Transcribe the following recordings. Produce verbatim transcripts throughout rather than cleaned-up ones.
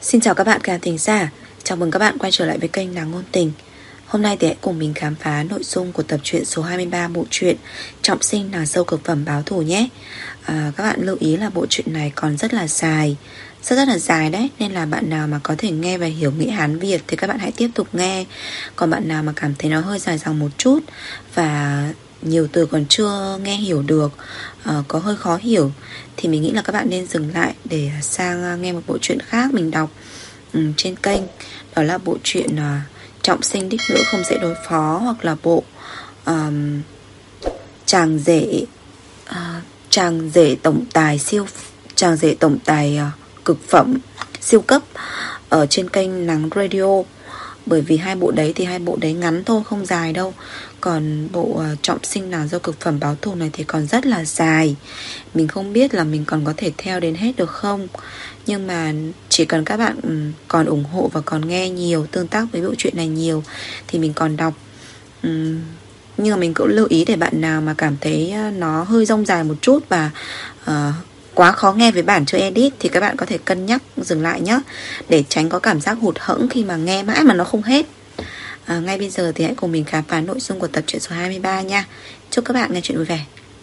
Xin chào các bạn khán thính giả. Chào mừng các bạn quay trở lại với kênh Nàng Ngôn Tình. Hôm nay thì hãy cùng mình khám phá nội dung của tập truyện số hai mươi ba bộ truyện Trọng Sinh Nàng Dâu Cực Phẩm Báo Thù nhé. à, Các bạn lưu ý là bộ truyện này còn rất là dài, rất rất là dài đấy. Nên là bạn nào mà có thể nghe và hiểu nghĩa Hán Việt thì các bạn hãy tiếp tục nghe. Còn bạn nào mà cảm thấy nó hơi dài dòng một chút và nhiều từ còn chưa nghe hiểu được, uh, có hơi khó hiểu, thì mình nghĩ là các bạn nên dừng lại để sang nghe một bộ truyện khác mình đọc um, trên kênh. Đó là bộ truyện uh, Trọng Sinh Đích Nữ Không Dễ Đối Phó, hoặc là bộ um, Chàng Rể uh, Chàng Rể Tổng Tài siêu Chàng Rể Tổng Tài uh, Cực Phẩm Siêu Cấp ở trên kênh Nắng Radio. Bởi vì hai bộ đấy thì hai bộ đấy ngắn thôi, không dài đâu. Còn bộ uh, Trọng Sinh Nàng Dâu Cực Phẩm Báo Thù này thì còn rất là dài. Mình không biết là mình còn có thể theo đến hết được không. Nhưng mà chỉ cần các bạn um, còn ủng hộ và còn nghe nhiều, tương tác với bộ truyện này nhiều, thì mình còn đọc. um, Nhưng mà mình cũng lưu ý để bạn nào mà cảm thấy nó hơi dông dài một chút và uh, quá khó nghe với bản chưa edit thì các bạn có thể cân nhắc dừng lại nhé, để tránh có cảm giác hụt hẫng khi mà nghe mãi mà nó không hết. à, Ngay bây giờ thì hãy cùng mình khám phá nội dung của tập truyện số hai mươi ba nha. Chúc các bạn nghe chuyện vui vẻ.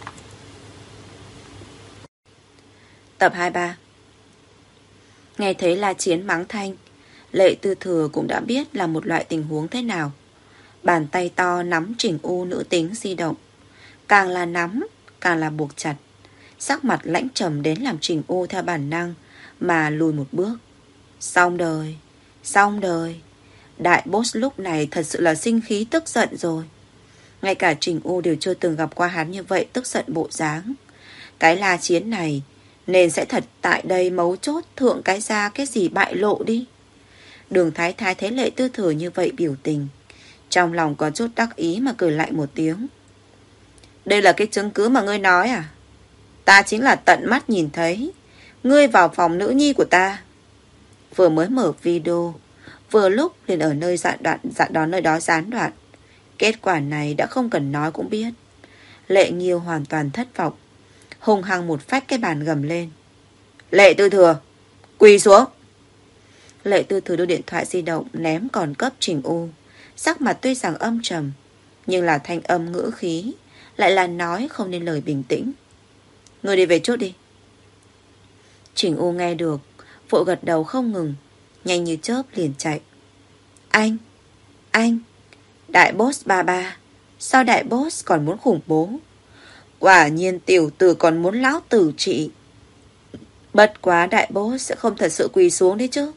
Tập hai mươi ba. Nghe thấy La Chiến mắng Thanh, Lệ Tư Thừa cũng đã biết là một loại tình huống thế nào. Bàn tay to nắm Trình U nữ tính di động, càng là nắm càng là buộc chặt. Sắc mặt lãnh trầm đến làm Trình U theo bản năng mà lùi một bước. Xong đời, xong đời. Đại boss lúc này thật sự là sinh khí tức giận rồi. Ngay cả Trình U đều chưa từng gặp qua hắn như vậy tức giận bộ dáng. Cái La Chiến này nên sẽ thật tại đây mấu chốt thượng cái ra cái gì bại lộ đi. Đường Thái Thái thấy Lệ Tư Thừa như vậy biểu tình, trong lòng có chút đắc ý mà cười lại một tiếng. Đây là cái chứng cứ mà ngươi nói à? Ta chính là tận mắt nhìn thấy ngươi vào phòng nữ nhi của ta. Vừa mới mở video, vừa lúc liền ở nơi dạn đoạn dạn đó nơi đó gián đoạn. Kết quả này đã không cần nói cũng biết. Lệ Nghiêu hoàn toàn thất vọng, hung hăng một phách cái bàn gầm lên. Lệ Tư Thừa, quỳ xuống. Lệ Tư Thừa đưa điện thoại di động ném còn cấp Trình U. Sắc mặt tuy rằng âm trầm, nhưng là thanh âm ngữ khí lại là nói không nên lời bình tĩnh. Ngươi đi về chút đi. Trình U nghe được, vội gật đầu không ngừng, nhanh như chớp liền chạy. Anh, anh, đại boss ba ba, sao đại boss còn muốn khủng bố? Quả nhiên tiểu tử còn muốn lão tử trị. Bất quá đại boss sẽ không thật sự quỳ xuống đấy chứ.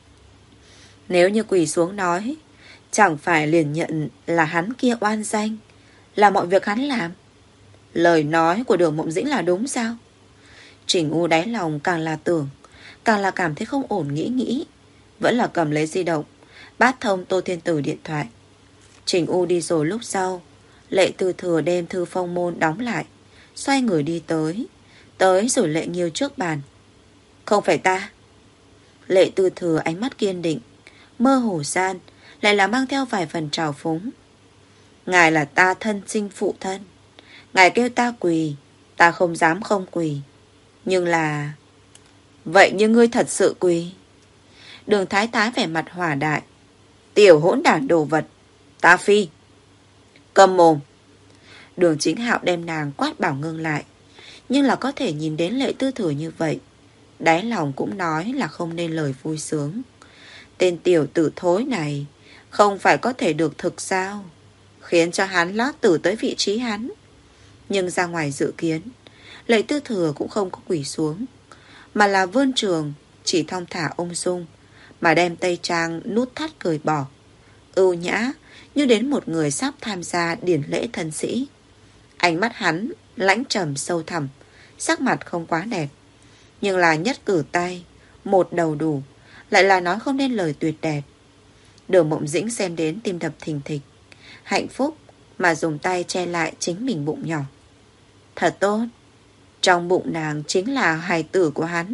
Nếu như quỳ xuống nói, chẳng phải liền nhận là hắn kia oan danh, là mọi việc hắn làm. Lời nói của Đường Mộng Dĩnh là đúng sao? Trình U đáy lòng càng là tưởng, càng là cảm thấy không ổn, nghĩ nghĩ, vẫn là cầm lấy di động, bát thông Tô Thiên Tử điện thoại. Trình U đi rồi lúc sau, Lệ Tư Thừa đem thư phong môn đóng lại, xoay người đi tới, tới rồi Lệ Nghiêu trước bàn. Không phải ta. Lệ Tư Thừa ánh mắt kiên định, mơ hồ gian lại là mang theo vài phần trào phúng. Ngài là ta thân sinh phụ thân, ngài kêu ta quỳ, ta không dám không quỳ. Nhưng là... Vậy như ngươi thật sự quỳ? Đường Thái Thái vẻ mặt hỏa đại. Tiểu hỗn đản đồ vật, ta phi. Cầm mồm. Đường Chính Hạo đem nàng quát bảo ngưng lại. Nhưng là có thể nhìn đến Lệ Tư Thừa như vậy, đáy lòng cũng nói là không nên lời vui sướng. Tên tiểu tử thối này không phải có thể được thực sao? Khiến cho hắn lót tử tới vị trí hắn. Nhưng ra ngoài dự kiến, Lệ Tư Thừa cũng không có quỳ xuống, mà là vươn trường, chỉ thong thả ung dung, mà đem tây trang nút thắt cởi bỏ, ưu nhã như đến một người sắp tham gia điển lễ thân sĩ. Ánh mắt hắn lãnh trầm sâu thẳm, sắc mặt không quá đẹp, nhưng là nhất cử tay, một đầu đủ, lại là nói không nên lời tuyệt đẹp. Đường Mộng Dĩnh xem đến tim đập thình thịch, hạnh phúc mà dùng tay che lại chính mình bụng nhỏ. Thật tốt, trong bụng nàng chính là hài tử của hắn.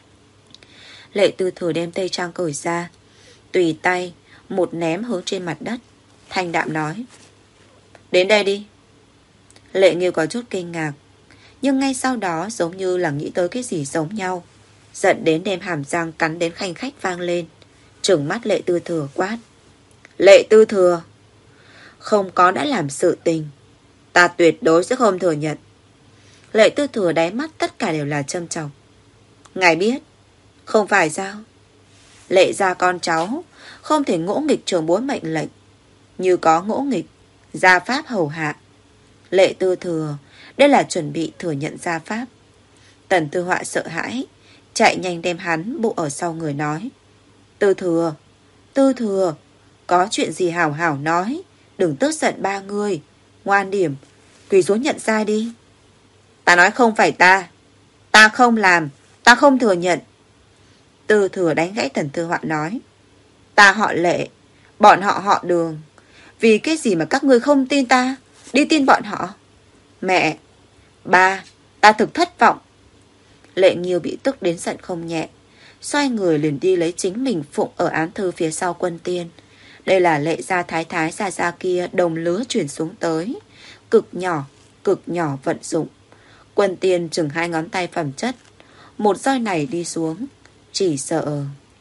Lệ Tư Thừa đem tây trang cởi ra, tùy tay một ném hướng trên mặt đất, thanh đạm nói. Đến đây đi. Lệ Nghiêu có chút kinh ngạc, nhưng ngay sau đó giống như là nghĩ tới cái gì giống nhau. Giận đến đem hàm răng cắn đến khanh khách vang lên, trừng mắt Lệ Tư Thừa quát. Lệ Tư Thừa, không có đã làm sự tình, ta tuyệt đối sẽ không thừa nhận. Lệ Tư Thừa đáy mắt tất cả đều là châm chọc. Ngài biết, không phải sao? Lệ gia con cháu không thể ngỗ nghịch trưởng bối mệnh lệnh. Như có ngỗ nghịch, gia pháp hầu hạ. Lệ Tư Thừa, đây là chuẩn bị thừa nhận gia pháp. Tần Tư Họa sợ hãi, chạy nhanh đem hắn bộ ở sau người nói. Tư Thừa, Tư Thừa, có chuyện gì hảo hảo nói, đừng tức giận ba người. Ngoan điểm, quỳ xuống nhận sai đi. Ta nói không phải ta, ta không làm, ta không thừa nhận. Tư Thừa đánh gãy Tần Tư Họa nói. Ta họ Lệ, bọn họ họ Đường. Vì cái gì mà các ngươi không tin ta, đi tin bọn họ? Mẹ, ba, ta thực thất vọng. Lệ Nghiêu bị tức đến giận không nhẹ, xoay người liền đi lấy chính mình phụng ở án thư phía sau Quân Tiên. Đây là Lệ gia thái thái gia gia kia đồng lứa chuyển xuống tới, cực nhỏ, cực nhỏ vận dụng. Quân Tiên chừng hai ngón tay phẩm chất, một roi này đi xuống, chỉ sợ.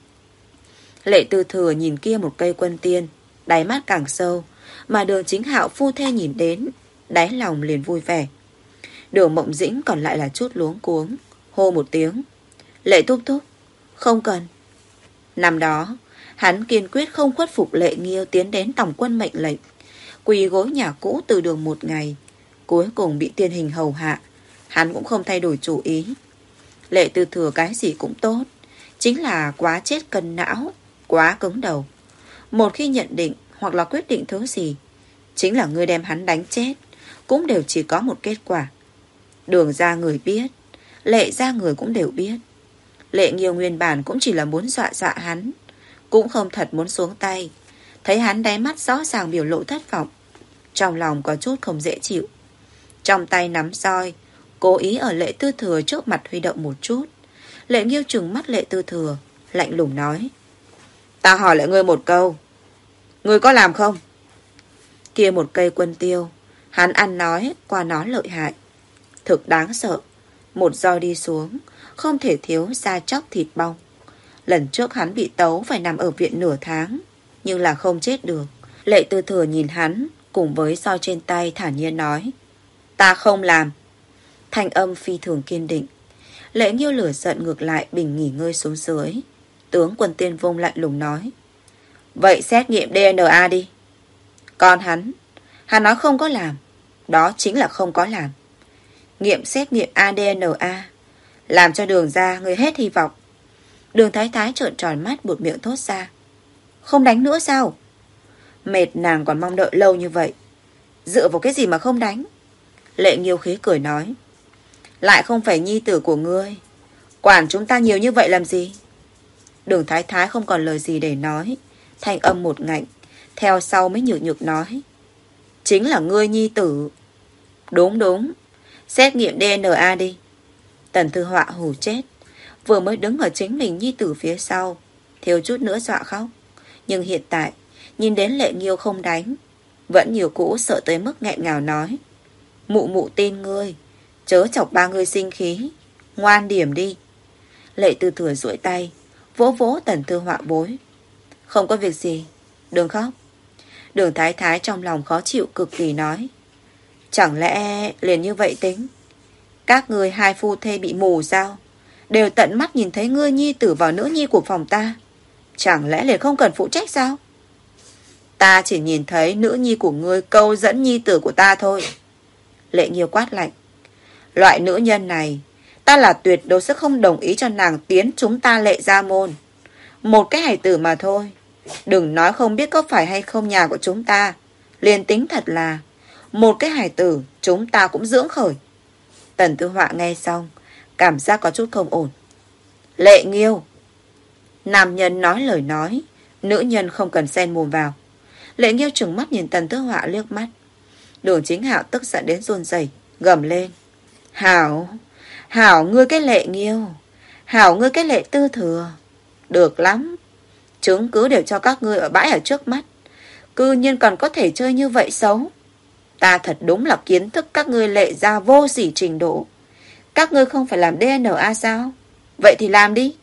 Lệ Tư Thừa nhìn kia một cây Quân Tiên, đáy mắt càng sâu, mà Đường Chính Hạo phu thê nhìn đến, đáy lòng liền vui vẻ. Đường Mộng Dĩnh còn lại là chút luống cuống, hô một tiếng. Lệ thúc thúc, không cần. Năm đó, hắn kiên quyết không khuất phục Lệ Nghiêu tiến đến tổng quân mệnh lệnh, quỳ gối nhà cũ từ đường một ngày, cuối cùng bị tiên hình hầu hạ. Hắn cũng không thay đổi chủ ý. Lệ Tư Thừa cái gì cũng tốt, chính là quá chết cân não, quá cứng đầu. Một khi nhận định hoặc là quyết định thứ gì, chính là người đem hắn đánh chết, cũng đều chỉ có một kết quả. Đường ra người biết, Lệ ra người cũng đều biết. Lệ Nghiêu nguyên bản cũng chỉ là muốn dọa dọa hắn, cũng không thật muốn xuống tay. Thấy hắn đáy mắt rõ ràng biểu lộ thất vọng, trong lòng có chút không dễ chịu. Trong tay nắm roi, cố ý ở Lệ Tư Thừa trước mặt huy động một chút. Lệ Nghiêu trừng mắt Lệ Tư Thừa, lạnh lùng nói. Ta hỏi lại ngươi một câu, ngươi có làm không? Kia một cây Quân Tiêu, hắn ăn nói qua nó lợi hại, thực đáng sợ. Một roi đi xuống, không thể thiếu da chóc thịt bong. Lần trước hắn bị tấu phải nằm ở viện nửa tháng, nhưng là không chết được. Lệ Tư Thừa nhìn hắn cùng với roi trên tay thản nhiên nói. Ta không làm. Thanh âm phi thường kiên định. Lệ Nghiêu lửa giận ngược lại bình nghỉ ngơi xuống dưới. Tướng Quân Tiên Vung lạnh lùng nói. Vậy xét nghiệm đê en a đi. Còn hắn, hắn nói không có làm, đó chính là không có làm. Nghiệm xét nghiệm a đê en a, làm cho Đường ra người hết hy vọng. Đường Thái Thái trợn tròn mắt buột miệng thốt ra. Không đánh nữa sao? Mệt nàng còn mong đợi lâu như vậy, dựa vào cái gì mà không đánh? Lệ Nghiêu khí cười nói. Lại không phải nhi tử của ngươi, quản chúng ta nhiều như vậy làm gì? Đường Thái Thái không còn lời gì để nói, thanh âm một ngạnh, theo sau mới nhược nhược nói. Chính là ngươi nhi tử. Đúng đúng, xét nghiệm đê en a đi. Tần Thư Họa hù chết, vừa mới đứng ở chính mình nhi tử phía sau, thiếu chút nữa dọa khóc. Nhưng hiện tại nhìn đến Lệ Nghiêu không đánh, vẫn nhiều cũ sợ tới mức nghẹn ngào nói. Mụ mụ tin ngươi, chớ chọc ba ngươi sinh khí, ngoan điểm đi. Lệ Tư Thừa duỗi tay vỗ vỗ Tần Thư Họa bối. Không có việc gì, đừng khóc. Đường Thái Thái trong lòng khó chịu cực kỳ nói. Chẳng lẽ liền như vậy tính? Các ngươi hai phu thê bị mù sao? Đều tận mắt nhìn thấy ngươi nhi tử vào nữ nhi của phòng ta, chẳng lẽ liền không cần phụ trách sao? Ta chỉ nhìn thấy nữ nhi của ngươi câu dẫn nhi tử của ta thôi. Lệ Nghiêu quát lạnh. Loại nữ nhân này, ta là tuyệt đối sẽ không đồng ý cho nàng tiến chúng ta Lệ gia môn. Một cái hài tử mà thôi, đừng nói không biết có phải hay không nhà của chúng ta, liền tính thật là một cái hài tử chúng ta cũng dưỡng khởi. Tần Tư Họa nghe xong, cảm giác có chút không ổn. Lệ Nghiêu. Nam nhân nói lời nói, nữ nhân không cần xen mồm vào. Lệ Nghiêu trừng mắt nhìn Tần Tư Họa liếc mắt. Đường Chính Hạo tức giận đến run rẩy, gầm lên. Hảo, hảo ngươi cái Lệ Nghiêu, hảo ngươi cái Lệ Tư Thừa. Được lắm, chứng cứ đều cho các ngươi ở bãi ở trước mắt, cư nhiên còn có thể chơi như vậy xấu. Ta thật đúng là kiến thức các ngươi Lệ gia vô sỉ trình độ. Các ngươi không phải làm đê en a sao? Vậy thì làm đi.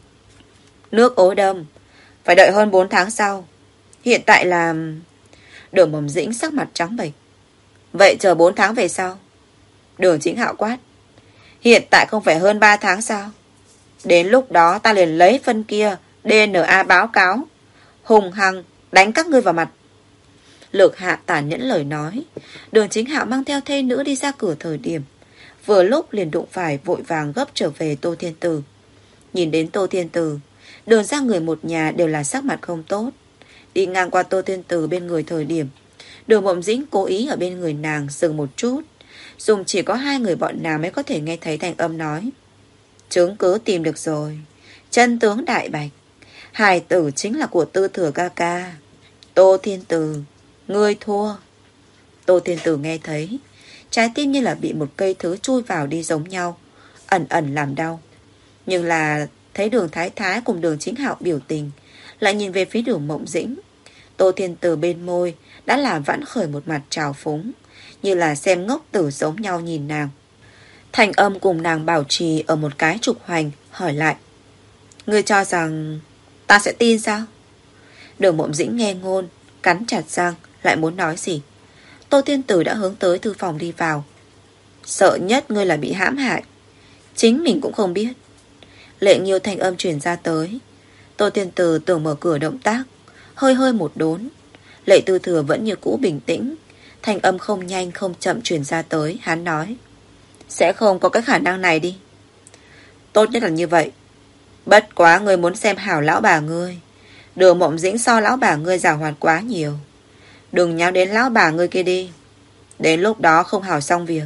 Nước ối đâm, phải đợi hơn bốn tháng sau. Hiện tại là... Đường Mộng Dĩnh sắc mặt trắng bệch. Vậy chờ bốn tháng về sau. Đường Chính Hạo quát. Hiện tại không phải hơn ba tháng sao? Đến lúc đó ta liền lấy phân kia đê en a báo cáo, hùng hăng đánh các ngươi vào mặt. Lược Hạ tàn nhẫn lời nói. Đường Chính Hạo mang theo thê nữ đi ra cửa thời điểm vừa lúc liền đụng phải, vội vàng gấp trở về Tô Thiên Tử. Nhìn đến Tô Thiên Tử, đường ra người một nhà đều là sắc mặt không tốt. Đi ngang qua Tô Thiên Tử bên người thời điểm, Đường Mộng Dĩnh cố ý ở bên người nàng dừng một chút, dùng chỉ có hai người bọn nàng mới có thể nghe thấy thanh âm nói. Chứng cứ tìm được rồi. Chân tướng đại bạch. Hài tử chính là của Tư Thừa ca ca. Tô Thiên Tử, ngươi thua. Tô Thiên Tử nghe thấy, trái tim như là bị một cây thứ chui vào đi giống nhau, ẩn ẩn làm đau. Nhưng là thấy Đường Thái Thái cùng Đường Chính Hạo biểu tình, lại nhìn về phía Đường Mộng Dĩnh. Tô Thiên Tử bên môi đã là vãn khởi một mặt trào phúng, như là xem ngốc tử giống nhau nhìn nàng. Thành âm cùng nàng bảo trì ở một cái trục hoành, hỏi lại. Ngươi cho rằng ta sẽ tin sao? Đường Mộng Dĩnh nghe ngôn, cắn chặt răng, lại muốn nói gì. Tô Thiên Tử đã hướng tới thư phòng đi vào. Sợ nhất ngươi là bị hãm hại, chính mình cũng không biết. Lệ Nghiêu thanh âm truyền ra tới. Tô Thiên Tử tưởng mở cửa động tác, hơi hơi một đốn. Lệ Tư Thừa vẫn như cũ bình tĩnh, thanh âm không nhanh không chậm truyền ra tới. Hắn nói, sẽ không có cái khả năng này đi. Tốt nhất là như vậy. Bất quá ngươi muốn xem hảo lão bà ngươi. Đường Mộng Dĩnh so lão bà ngươi giàu hoạt quá nhiều. Đừng nháo đến lão bà ngươi kia đi. Đến lúc đó không hảo xong việc.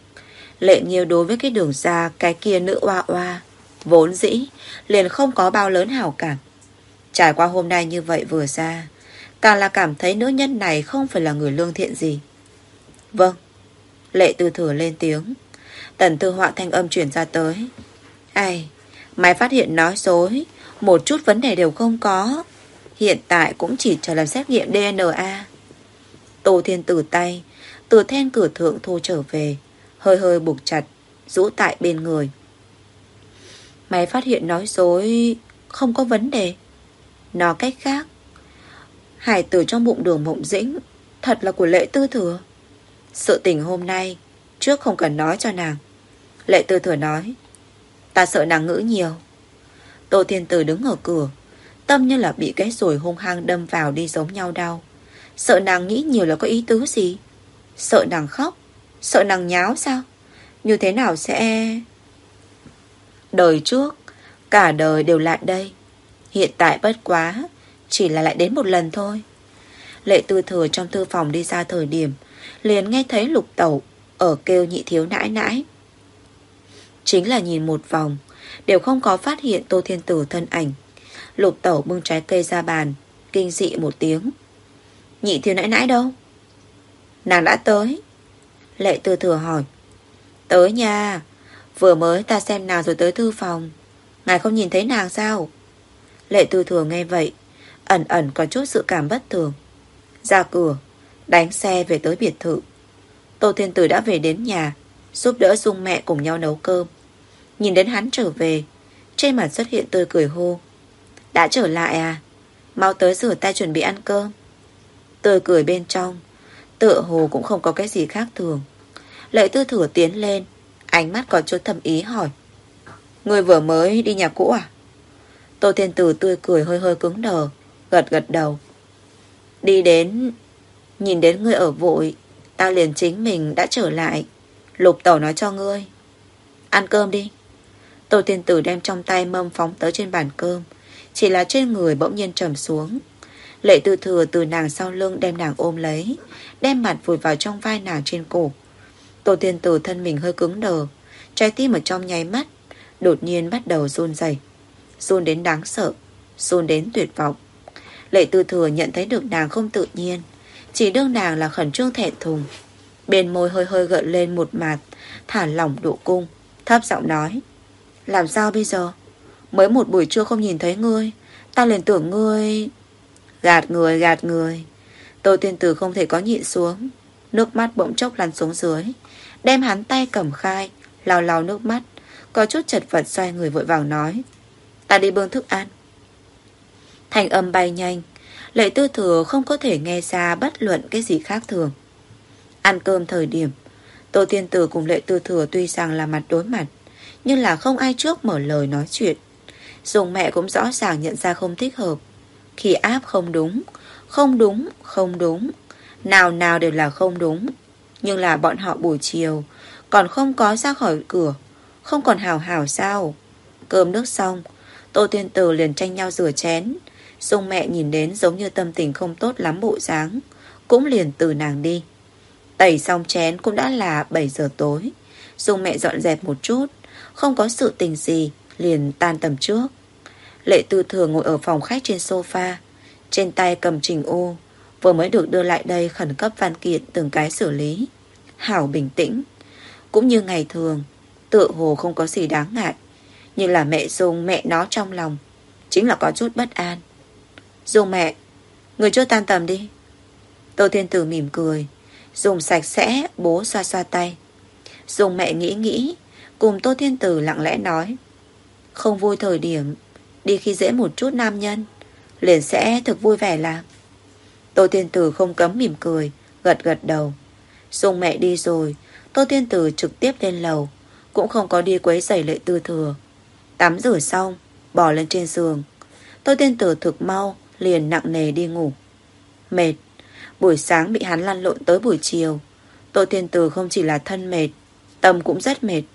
Lệ Nghiêu đối với cái Đường ra, cái kia nữ oa oa, vốn dĩ liền không có bao lớn hảo cảm. Trải qua hôm nay như vậy vừa ra, càng là cảm thấy nữ nhân này không phải là người lương thiện gì. Vâng. Lệ Tư Thừa lên tiếng. Tần Thư Họa thanh âm chuyển ra tới. Ai, mày phát hiện nói dối, một chút vấn đề đều không có. Hiện tại cũng chỉ chờ làm xét nghiệm đê en a. Tô Thiên Tử tay từ then cửa thượng thu trở về, hơi hơi buộc chặt, rũ tại bên người. Mày phát hiện nói dối không có vấn đề. Nói cách khác, hải tử trong bụng Đường Mộng Dĩnh thật là của Lệ Tư Thừa. Sự tình hôm nay trước không cần nói cho nàng. Lệ Tư Thừa nói, ta sợ nàng ngữ nhiều. Tô Thiên Tử đứng ở cửa, tâm như là bị cái rồi hung hăng đâm vào đi giống nhau đau. Sợ nàng nghĩ nhiều là có ý tứ gì? Sợ nàng khóc? Sợ nàng nháo sao? Như thế nào sẽ... Đời trước, cả đời đều lại đây. Hiện tại bất quá, chỉ là lại đến một lần thôi. Lệ Tư Thừa trong thư phòng đi ra thời điểm, liền nghe thấy Lục Tẩu ở kêu nhị thiếu nãi nãi. Chính là nhìn một vòng, đều không có phát hiện Tô Thiên Tử thân ảnh. Lục Tẩu bưng trái cây ra bàn, kinh dị một tiếng. Nhị thiếu nãi nãi đâu? Nàng đã tới. Lệ Tư Thừa hỏi. Tới nha. Vừa mới ta xem nàng rồi tới thư phòng. Ngài không nhìn thấy nàng sao? Lệ Tư Thừa nghe vậy, ẩn ẩn có chút sự cảm bất thường. Ra cửa, đánh xe về tới biệt thự. Tô Thiên Tử đã về đến nhà, giúp đỡ Dung mẹ cùng nhau nấu cơm. Nhìn đến hắn trở về, trên mặt xuất hiện tươi cười hô. Đã trở lại à? Mau tới rửa tay chuẩn bị ăn cơm. Tươi cười bên trong tựa hồ cũng không có cái gì khác thường. Lệ Tư Thừa tiến lên, ánh mắt có chút thâm ý hỏi. Người vừa mới đi nhà cũ à? Tô Thiên Tử tươi cười hơi hơi cứng đờ, gật gật đầu. Đi đến, nhìn đến ngươi ở vội, ta liền chính mình đã trở lại. Lục Tẩu nói cho ngươi. Ăn cơm đi. Tô Thiên Tử đem trong tay mâm phóng tới trên bàn cơm, chỉ là trên người bỗng nhiên trầm xuống. Lệ Tư Thừa từ nàng sau lưng đem nàng ôm lấy, đem mặt vùi vào trong vai nàng trên cổ. Tô Thiên Tử thân mình hơi cứng đờ, trái tim ở trong nháy mắt đột nhiên bắt đầu run rẩy, run đến đáng sợ, run đến tuyệt vọng. Lệ Tư Thừa nhận thấy được nàng không tự nhiên, chỉ đương nàng là khẩn trương thẹn thùng. Bên môi hơi hơi gợn lên một mạt thả lỏng độ cung, thấp giọng nói. Làm sao bây giờ? Mới một buổi trưa không nhìn thấy ngươi, ta liền tưởng ngươi... Gạt người, gạt người. Tô Thiên Tử không thể có nhịn xuống, nước mắt bỗng chốc lăn xuống dưới, đem hắn tay cầm khai lau lau nước mắt, có chút chật vật xoay người vội vàng nói: Ta đi bưng thức ăn. Thành âm bay nhanh, Lệ Tư Thừa không có thể nghe ra bất luận cái gì khác thường. Ăn cơm thời điểm, Tô Thiên Tử cùng Lệ Tư Thừa tuy rằng là mặt đối mặt, nhưng là không ai trước mở lời nói chuyện. Dùng mẹ cũng rõ ràng nhận ra không thích hợp. Khi áp không đúng, không đúng, không đúng, nào nào đều là không đúng. Nhưng là bọn họ buổi chiều còn không có ra khỏi cửa, không còn hào hào sao? Cơm nước xong, Tô Thiên Tử liền tranh nhau rửa chén. Dung mẹ nhìn đến giống như tâm tình không tốt lắm bộ dáng, cũng liền từ nàng đi. Tẩy xong chén cũng đã là bảy giờ tối. Dung mẹ dọn dẹp một chút, không có sự tình gì, liền tan tầm trước. Lệ Tư Thừa ngồi ở phòng khách trên sofa, trên tay cầm trình ô, vừa mới được đưa lại đây khẩn cấp văn kiện từng cái xử lý. Hảo bình tĩnh, cũng như ngày thường, tựa hồ không có gì đáng ngại. Nhưng là mẹ Dung mẹ nó trong lòng chính là có chút bất an. Dung mẹ, người chưa tan tầm đi. Tô Thiên Tử mỉm cười, dùng sạch sẽ bố xoa xoa tay. Dung mẹ nghĩ nghĩ, cùng Tô Thiên Tử lặng lẽ nói: Không vui thời điểm đi khi dễ một chút nam nhân, liền sẽ thực vui vẻ làm. Tô Thiên Tử không cấm mỉm cười, gật gật đầu. Dung mẹ đi rồi, Tô Thiên Tử trực tiếp lên lầu, cũng không có đi quấy rầy Lệ Tư Thừa. Tắm rửa xong, bò lên trên giường. Tô Thiên Tử thực mau liền nặng nề đi ngủ. Mệt, buổi sáng bị hắn lăn lộn tới buổi chiều, Tô Thiên Tử không chỉ là thân mệt, tâm cũng rất mệt.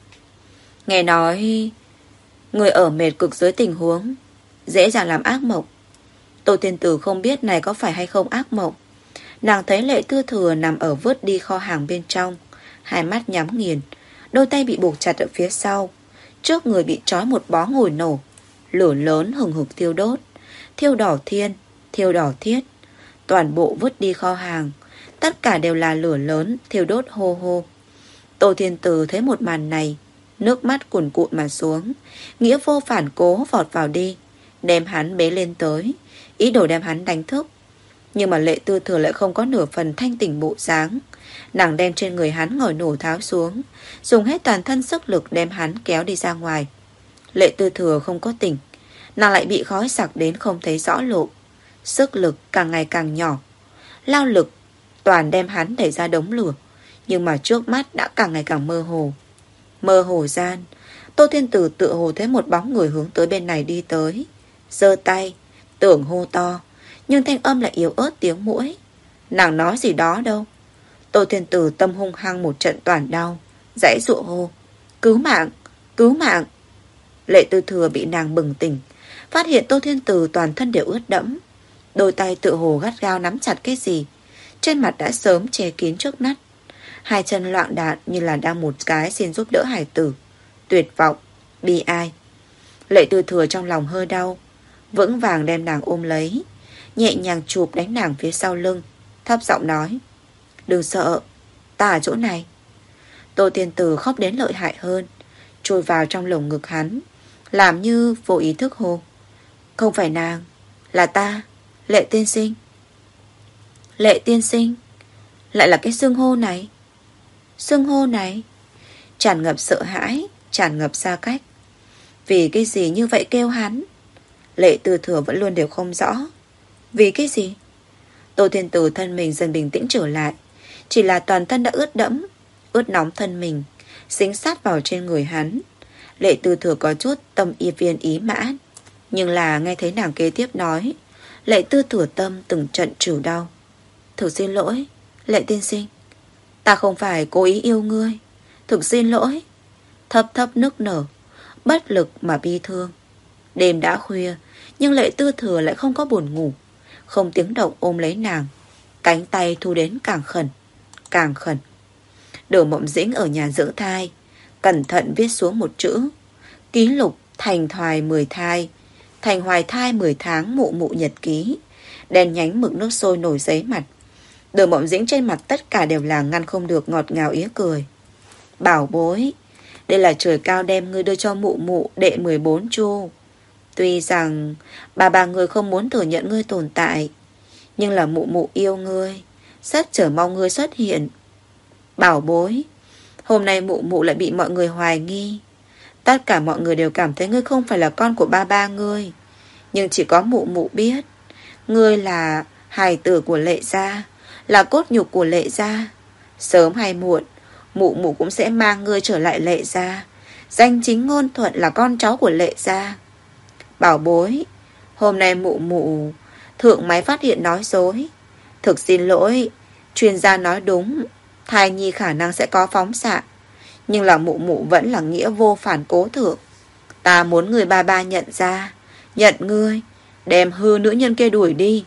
Nghe nói người ở mệt cực dưới tình huống dễ dàng làm ác mộng. Tô Thiên Tử không biết này có phải hay không ác mộng. Nàng thấy Lệ Tư Thừa nằm ở vớt đi kho hàng bên trong, hai mắt nhắm nghiền, đôi tay bị buộc chặt ở phía sau, trước người bị trói một bó ngồi nổ. Lửa lớn hừng hực thiêu đốt, thiêu đỏ thiên, thiêu đỏ thiết. Toàn bộ vứt đi kho hàng, tất cả đều là lửa lớn thiêu đốt hô hô. Tô Thiên Tử thấy một màn này, nước mắt cuồn cuộn mà xuống, nghĩa vô phản cố vọt vào đi, đem hắn bế lên tới, ý đồ đem hắn đánh thức. Nhưng mà Lệ Tư Thừa lại không có nửa phần thanh tỉnh bộ dáng. Nàng đem trên người hắn ngòi nổ tháo xuống, dùng hết toàn thân sức lực đem hắn kéo đi ra ngoài. Lệ Tư Thừa không có tỉnh, nàng lại bị khói sặc đến không thấy rõ lộ. Sức lực càng ngày càng nhỏ, lao lực toàn đem hắn đẩy ra đống lửa. Nhưng mà trước mắt đã càng ngày càng mơ hồ. Mơ hồ gian, Tô Thiên Tử tựa hồ thấy một bóng người hướng tới bên này đi tới, giơ tay tưởng hô to, nhưng thanh âm lại yếu ớt tiếng mũi. Nàng nói gì đó đâu. Tô Thiên Tử tâm hung hăng một trận toàn đau, giãy giụa hô: Cứu mạng, cứu mạng. Lệ Tư Thừa bị nàng bừng tỉnh, phát hiện Tô Thiên Tử toàn thân đều ướt đẫm, đôi tay tựa hồ gắt gao nắm chặt cái gì, trên mặt đã sớm che kín trước nát. Hai chân loạn đạn như là đang một cái xin giúp đỡ hải tử. Tuyệt vọng, bi ai. Lệ Tư Thừa trong lòng hơi đau, vững vàng đem nàng ôm lấy, nhẹ nhàng chụp đánh nàng phía sau lưng, thấp giọng nói: Đừng sợ, ta ở chỗ này. Tô Thiên Tử khóc đến lợi hại hơn, chui vào trong lồng ngực hắn, làm như vô ý thức hô: Không phải nàng, là ta, Lệ tiên sinh. Lệ tiên sinh, lại là cái xưng hô này. Xưng hô này tràn ngập sợ hãi, tràn ngập xa cách. Vì cái gì như vậy kêu hắn? Lệ Tư Thừa vẫn luôn đều không rõ. Vì cái gì? Tô Thiên Tử thân mình dần bình tĩnh trở lại, chỉ là toàn thân đã ướt đẫm, ướt nóng thân mình, dính sát vào trên người hắn. Lệ Tư Thừa có chút tâm y viên ý mãn, nhưng là nghe thấy nàng kế tiếp nói, Lệ Tư Thừa tâm từng trận trừ đau. Thực xin lỗi, Lệ tiên sinh, ta không phải cố ý yêu ngươi. Thực xin lỗi. Thấp thấp nức nở, bất lực mà bi thương. Đêm đã khuya, nhưng Lệ Tư Thừa lại không có buồn ngủ, không tiếng động ôm lấy nàng, cánh tay thu đến càng khẩn, càng khẩn. Đỗ Mộng Dĩnh ở nhà giữ thai, cẩn thận viết xuống một chữ: Ký lục thành thoài mười thai, thành hoài thai mười tháng mụ mụ nhật ký. Đen nhánh mực nước sôi nổi giấy mặt. Đỗ Mộng Dĩnh trên mặt tất cả đều là ngăn không được ngọt ngào ý cười. Bảo bối, đây là trời cao đem ngươi đưa cho mụ mụ đệ mười bốn chu. Tuy rằng bà bà người không muốn thừa nhận ngươi tồn tại, nhưng là mụ mụ yêu ngươi, rất chờ mong ngươi xuất hiện. Bảo bối, hôm nay mụ mụ lại bị mọi người hoài nghi. Tất cả mọi người đều cảm thấy ngươi không phải là con của ba ba ngươi. Nhưng chỉ có mụ mụ biết ngươi là hài tử của Lệ gia, là cốt nhục của Lệ gia. Sớm hay muộn, mụ mụ cũng sẽ mang ngươi trở lại Lệ gia, danh chính ngôn thuận là con cháu của Lệ gia. Bảo bối, hôm nay mụ mụ thượng máy phát hiện nói dối. Thực xin lỗi, chuyên gia nói đúng, thai nhi khả năng sẽ có phóng xạ. Nhưng là mụ mụ vẫn là nghĩa vô phản cố thượng. Ta muốn người ba ba nhận ra, nhận ngươi, đem hư nữ nhân kia đuổi đi.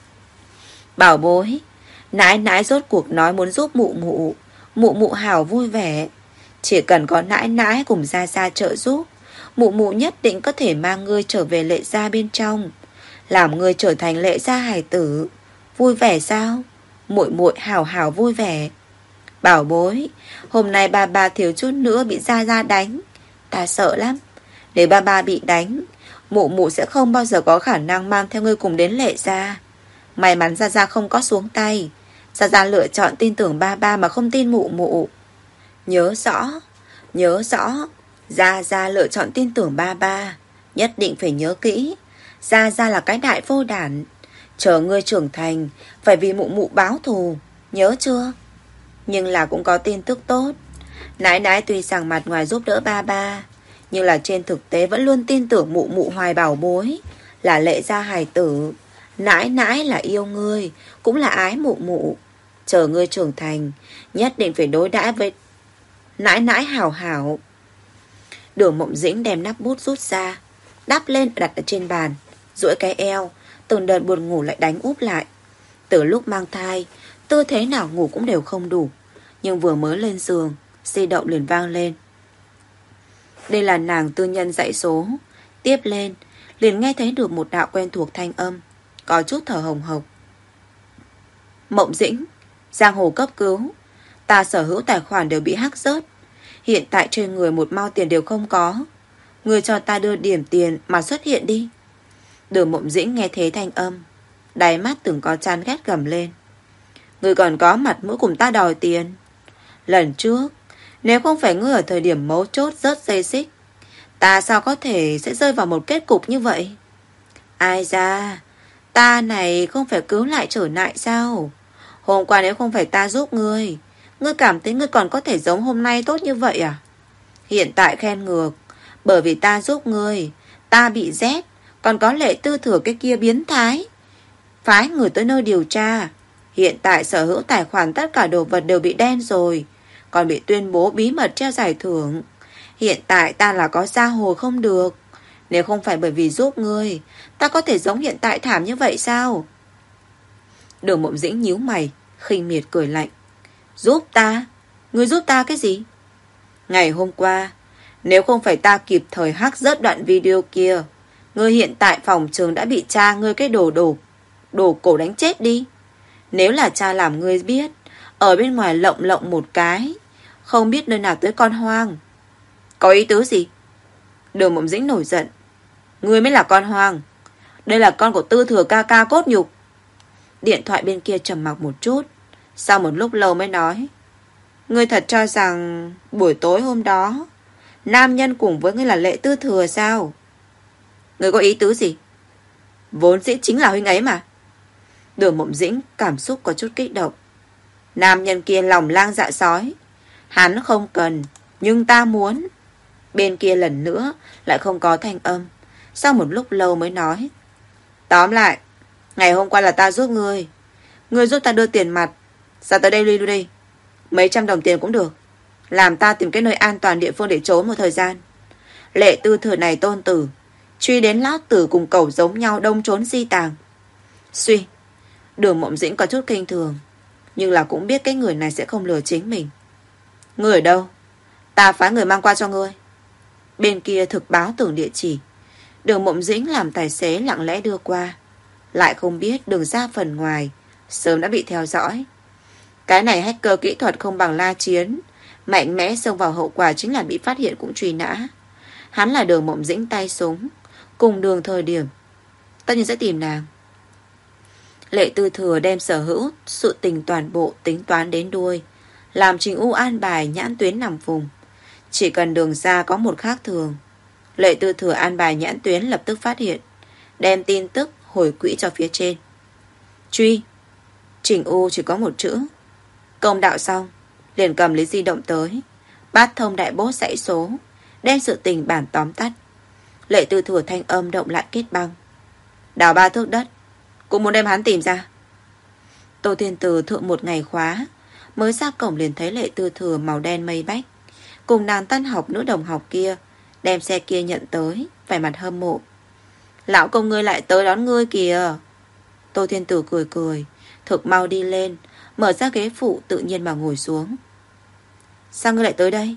Bảo bối, nãi nãi rốt cuộc nói muốn giúp mụ mụ. Mụ mụ hảo vui vẻ. Chỉ cần có nãi nãi cùng gia gia trợ giúp, mụ mụ nhất định có thể mang ngươi trở về Lệ gia bên trong, làm ngươi trở thành Lệ gia hài tử. Vui vẻ sao? Muội muội hảo hảo vui vẻ. Bảo bối, hôm nay ba ba thiếu chút nữa bị gia gia đánh. Ta sợ lắm. Nếu ba ba bị đánh, mụ mụ sẽ không bao giờ có khả năng mang theo ngươi cùng đến Lệ gia. May mắn gia gia không có xuống tay. Gia gia lựa chọn tin tưởng ba ba mà không tin mụ mụ. Nhớ rõ, nhớ rõ. Gia gia lựa chọn tin tưởng ba ba. Nhất định phải nhớ kỹ. Gia gia là cái đại vô đản. Chờ ngươi trưởng thành, phải vì mụ mụ báo thù. Nhớ chưa? Nhưng là cũng có tin tức tốt. Nãi nãi tuy rằng mặt ngoài giúp đỡ ba ba, nhưng là trên thực tế vẫn luôn tin tưởng mụ mụ hoài bảo bối, là Lệ gia hài tử. Nãi nãi là yêu ngươi, cũng là ái mụ mụ. Chờ ngươi trưởng thành, nhất định phải đối đãi với nãi nãi hảo hảo. Đường Mộng Dĩnh đem nắp bút rút ra, đắp lên đặt ở trên bàn, duỗi cái eo, từng đợt buồn ngủ lại đánh úp lại. Từ lúc mang thai, tư thế nào ngủ cũng đều không đủ. Nhưng vừa mới lên giường, di động liền vang lên. Đây là nàng tư nhân dãy số. Tiếp lên, liền nghe thấy được một đạo quen thuộc thanh âm, có chút thở hồng hộc. Mộng Dĩnh, giang hồ cấp cứu. Ta sở hữu tài khoản đều bị hack rớt. Hiện tại trên người một mao tiền đều không có. Người cho ta đưa điểm tiền mà xuất hiện đi. Đường Mộng Dĩnh nghe thấy thanh âm, đáy mắt từng có chán ghét gầm lên. Người còn có mặt mũi cùng ta đòi tiền. Lần trước, nếu không phải ngươi ở thời điểm mấu chốt rớt dây xích, ta sao có thể sẽ rơi vào một kết cục như vậy? Ai ra, ta này không phải cứu lại trở lại sao? Hôm qua nếu không phải ta giúp ngươi, ngươi cảm thấy ngươi còn có thể giống hôm nay tốt như vậy à? Hiện tại khen ngược, bởi vì ta giúp ngươi, ta bị rét, còn có Lệ Tư Thừa cái kia biến thái, phái người tới nơi điều tra. Hiện tại sở hữu tài khoản tất cả đồ vật đều bị đen rồi, còn bị tuyên bố bí mật treo giải thưởng. Hiện tại ta là có ra hồ không được. Nếu không phải bởi vì giúp ngươi, ta có thể giống hiện tại thảm như vậy sao? Đường Mộng Dĩnh nhíu mày, khinh miệt cười lạnh. Giúp ta? Ngươi giúp ta cái gì? Ngày hôm qua, nếu không phải ta kịp thời hack rớt đoạn video kia, ngươi hiện tại phòng trường đã bị cha ngươi cái đồ đồ Đồ cổ đánh chết đi. Nếu là cha làm ngươi biết, ở bên ngoài lộng lộng một cái, không biết nơi nào tới con hoang. Có ý tứ gì? Đường Mộng Dĩnh nổi giận. Ngươi mới là con hoang. Đây là con của Tư Thừa ca ca cốt nhục. Điện thoại bên kia trầm mặc một chút, sau một lúc lâu mới nói. Ngươi thật cho rằng buổi tối hôm đó nam nhân cùng với ngươi là Lệ Tư Thừa sao? Ngươi có ý tứ gì? Vốn dĩ chính là huynh ấy mà. Đường Mộng Dĩnh cảm xúc có chút kích động. Nam nhân kia lòng lang dạ sói. Hắn không cần, nhưng ta muốn. Bên kia lần nữa lại không có thanh âm. Sau một lúc lâu mới nói. Tóm lại, ngày hôm qua là ta giúp ngươi. Ngươi giúp ta đưa tiền mặt. Ra tới đây đi đi. Mấy trăm đồng tiền cũng được. Làm ta tìm cái nơi an toàn địa phương để trốn một thời gian. Lệ Tư Thừa này tôn tử, truy đến lão tử cùng cẩu giống nhau, đông trốn di tàng. Suy, Đường Mộng Dĩnh có chút kinh thường, nhưng là cũng biết cái người này sẽ không lừa chính mình. Ngươi ở đâu? Ta phái người mang qua cho ngươi. Bên kia thực báo tưởng địa chỉ. Đường Mộng Dĩnh làm tài xế lặng lẽ đưa qua, lại không biết đường ra phần ngoài sớm đã bị theo dõi. Cái này hacker kỹ thuật không bằng La Chiến, mạnh mẽ xông vào hậu quả chính là bị phát hiện cũng truy nã. Hắn là Đường Mộng Dĩnh tay súng, cùng đường thời điểm tất nhiên sẽ tìm nàng. Lệ Tư Thừa đem sở hữu sự tình toàn bộ tính toán đến đuôi, làm Trình U an bài nhãn tuyến nằm vùng. Chỉ cần đường ra có một khác thường, Lệ Tư Thừa an bài nhãn tuyến lập tức phát hiện, đem tin tức hồi quỹ cho phía trên. Truy. Trình U chỉ có một chữ. Công đạo xong, liền cầm lấy di động tới, bát thông đại bốt dãy số, đem sự tình bản tóm tắt. Lệ Tư Thừa thanh âm động lại kết băng. Đào ba thước đất, cũng muốn đem hắn tìm ra. Tô Thiên Từ thượng một ngày khóa, mới ra cổng liền thấy Lệ Tư Thừa màu đen mây bách, cùng nàng tan học nữ đồng học kia, đem xe kia nhận tới, vẻ mặt hâm mộ. Lão công ngươi lại tới đón ngươi kìa. Tô Thiên Tử cười cười, thực mau đi lên, mở ra ghế phụ tự nhiên mà ngồi xuống. Sao ngươi lại tới đây?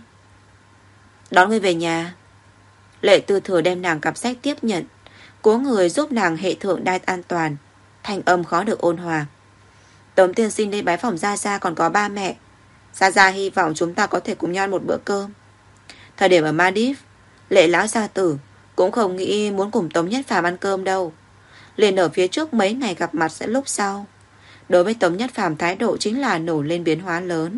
Đón ngươi về nhà. Lệ Tư Thừa đem nàng cặp sách tiếp nhận, cố người giúp nàng hệ thượng đai an toàn, thanh âm khó được ôn hòa. Tống tiên sinh đi bái phòng Gia Gia còn có ba mẹ. Gia Gia hy vọng chúng ta có thể cùng nhau ăn một bữa cơm. Thời điểm ở Maldives, Lệ lão gia tử cũng không nghĩ muốn cùng Tống Nhất Phàm ăn cơm đâu. Liền ở phía trước mấy ngày gặp mặt sẽ lúc sau. Đối với Tống Nhất Phàm thái độ chính là nổ lên biến hóa lớn.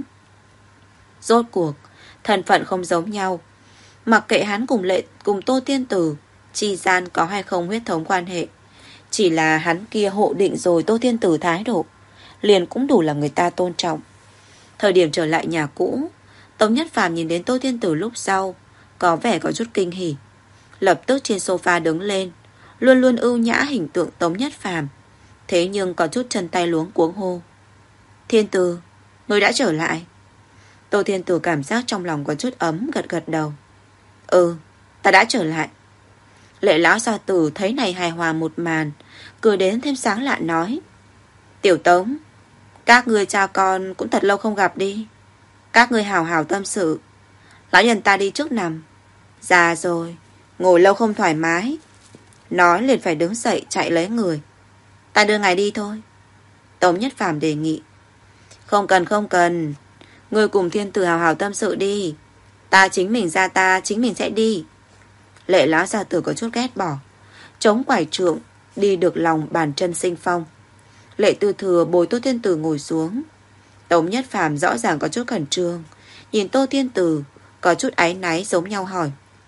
Rốt cuộc, thân phận không giống nhau. Mặc kệ hắn cùng Lệ cùng Tô Tiên Tử chi gian có hay không huyết thống quan hệ, chỉ là hắn kia hộ định rồi Tô Tiên Tử thái độ, liền cũng đủ làm người ta tôn trọng. Thời điểm trở lại nhà cũ, Tống Nhất Phàm nhìn đến Tô Tiên Tử lúc sau, có vẻ có chút kinh hỉ. Lập tức trên sofa đứng lên, luôn luôn ưu nhã hình tượng Tống Nhất Phàm, thế nhưng có chút chân tay luống cuống hô. Thiên Tử, ngươi đã trở lại. Tô Thiên Tử cảm giác trong lòng có chút ấm, gật gật đầu. Ừ, ta đã trở lại. Lệ lão gia tử thấy này hài hòa một màn, cười đến thêm sáng lạ nói. Tiểu Tống, các ngươi cha con cũng thật lâu không gặp đi. Các ngươi hào hào tâm sự. Lão nhân ta đi trước nằm. Già rồi, ngồi lâu không thoải mái. Nói liền phải đứng dậy chạy lấy người. Ta đưa ngài đi thôi. Tống Nhất Phàm đề nghị. Không cần không cần. Ngươi cùng Thiên Tử hào hào tâm sự đi. Ta chính mình ra ta chính mình sẽ đi. Lệ lão gia tử có chút ghét bỏ, chống quải trượng đi được lòng bàn chân sinh phong. Lệ Tư Thừa bồi Tô Thiên Tử ngồi xuống. Tống Nhất Phàm rõ ràng có chút khẩn trương, nhìn Tô Thiên Tử có chút áy náy giống nhau hỏi.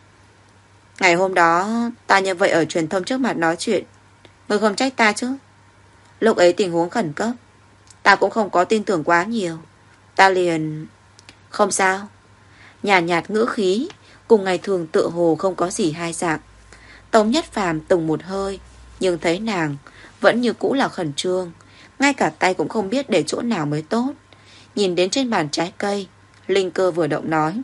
Ngày hôm đó ta như vậy ở truyền thông trước mặt nói chuyện, ngươi không trách ta chứ? Lúc ấy tình huống khẩn cấp, ta cũng không có tin tưởng quá nhiều. Ta liền... Không sao. Nhàn nhạt, nhạt ngữ khí cùng ngày thường tựa hồ không có gì hai dạng. Tống Nhất Phàm tùng một hơi, nhưng thấy nàng vẫn như cũ là khẩn trương, ngay cả tay cũng không biết để chỗ nào mới tốt. Nhìn đến trên bàn trái cây, Linh Cơ vừa động nói.